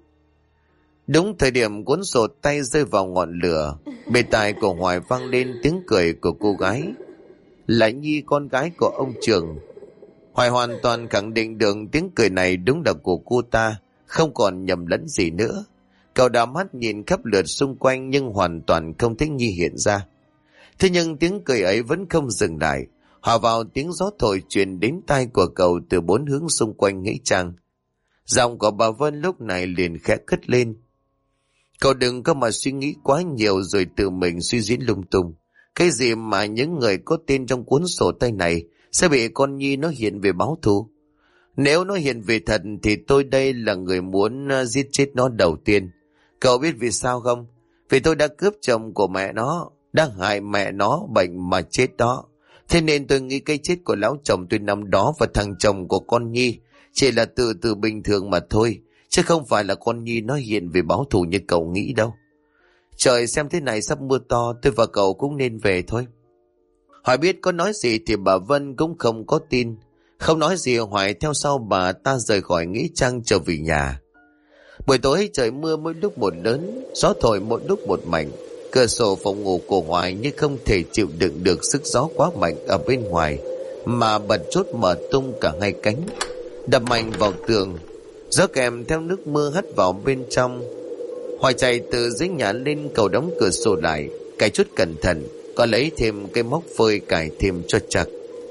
Speaker 1: Đúng thời điểm cuốn sổ tay rơi vào ngọn lửa, bên tai của Hoài vang lên tiếng cười của cô gái, là Nhi, con gái của ông Trường. Hoài hoàn toàn khẳng định được tiếng cười này đúng là của cô ta, không còn nhầm lẫn gì nữa. Cậu đảo mắt nhìn khắp lượt xung quanh nhưng hoàn toàn không thấy Nhi hiện ra. Thế nhưng tiếng cười ấy vẫn không dừng lại, hòa vào tiếng gió thổi truyền đến tai của cậu từ bốn hướng xung quanh nghĩa trang. Giọng của bà Vân lúc này liền khẽ cất lên. Cậu đừng có mà suy nghĩ quá nhiều rồi tự mình suy diễn lung tung. Cái gì mà những người có tên trong cuốn sổ tay này sẽ bị con Nhi nó hiện về báo thù? Nếu nó hiện về thật thì tôi đây là người muốn giết chết nó đầu tiên. Cậu biết vì sao không? Vì tôi đã cướp chồng của mẹ nó, đã hại mẹ nó bệnh mà chết đó. Thế nên tôi nghĩ cái chết của lão chồng tôi năm đó và thằng chồng của con Nhi chỉ là từ bình thường mà thôi, chứ không phải là con Nhi nó hiện về báo thù như cậu nghĩ đâu. Trời xem thế này sắp mưa to, tôi và cậu cũng nên về thôi. Hỏi biết có nói gì thì bà Vân cũng không có tin. Không nói gì Hoài theo sau bà ta rời khỏi nghĩa trang trở về nhà. Buổi tối trời mưa mỗi lúc một lớn, gió thổi mỗi lúc một mạnh. Cửa sổ phòng ngủ của Hoài như không thể chịu đựng được sức gió quá mạnh ở bên ngoài, mà bật chốt mở tung cả hai cánh, đập mạnh vào tường. Gió kèm theo nước mưa hắt vào bên trong. Hoài chạy từ dưới nhà lên, cầu đóng cửa sổ lại, cài chốt cẩn thận, có lấy thêm cây móc phơi cài thêm cho chặt.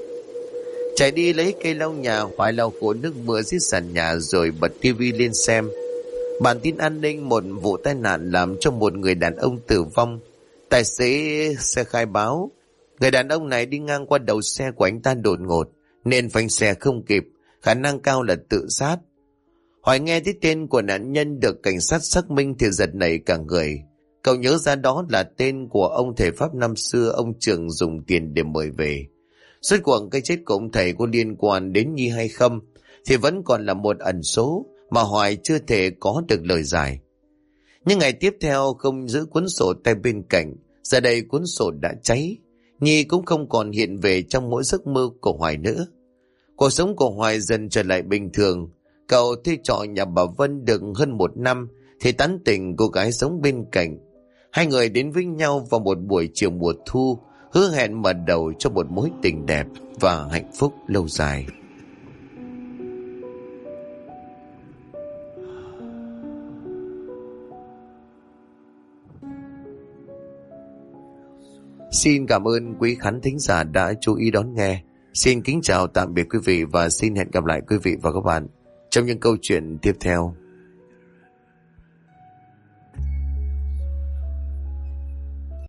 Speaker 1: Chạy đi lấy cây lau nhà, Hoài lau khô nước mưa dưới sàn nhà rồi bật tivi lên xem. Bản tin an ninh: một vụ tai nạn làm cho một người đàn ông tử vong. Tài xế xe khai báo người đàn ông này đi ngang qua đầu xe của anh ta đột ngột nên phanh xe không kịp, khả năng cao là tự sát. Hoài nghe thấy tên của nạn nhân được cảnh sát xác minh thì giật nảy cả người. Cậu nhớ ra đó là tên của ông thầy Pháp năm xưa ông Trường dùng tiền để mời về. Rốt cuộc cái chết của ông thầy có liên quan đến Nhi hay không thì vẫn còn là một ẩn số mà Hoài chưa thể có được lời giải. Nhưng ngày tiếp theo không giữ cuốn sổ tay bên cạnh, giờ đây cuốn sổ đã cháy. Nhi cũng không còn hiện về trong mỗi giấc mơ của Hoài nữa. Cuộc sống của Hoài dần trở lại bình thường. Cậu thuê trọ nhà bà Vân được hơn 1 năm thì tán tỉnh cô gái sống bên cạnh. Hai người đến với nhau vào một buổi chiều mùa thu, hứa hẹn mở đầu cho một mối tình đẹp và hạnh phúc lâu dài. Xin cảm ơn quý khán thính giả đã chú ý đón nghe. Xin kính chào tạm biệt quý vị và xin hẹn gặp lại quý vị và các bạn trong những câu chuyện tiếp theo.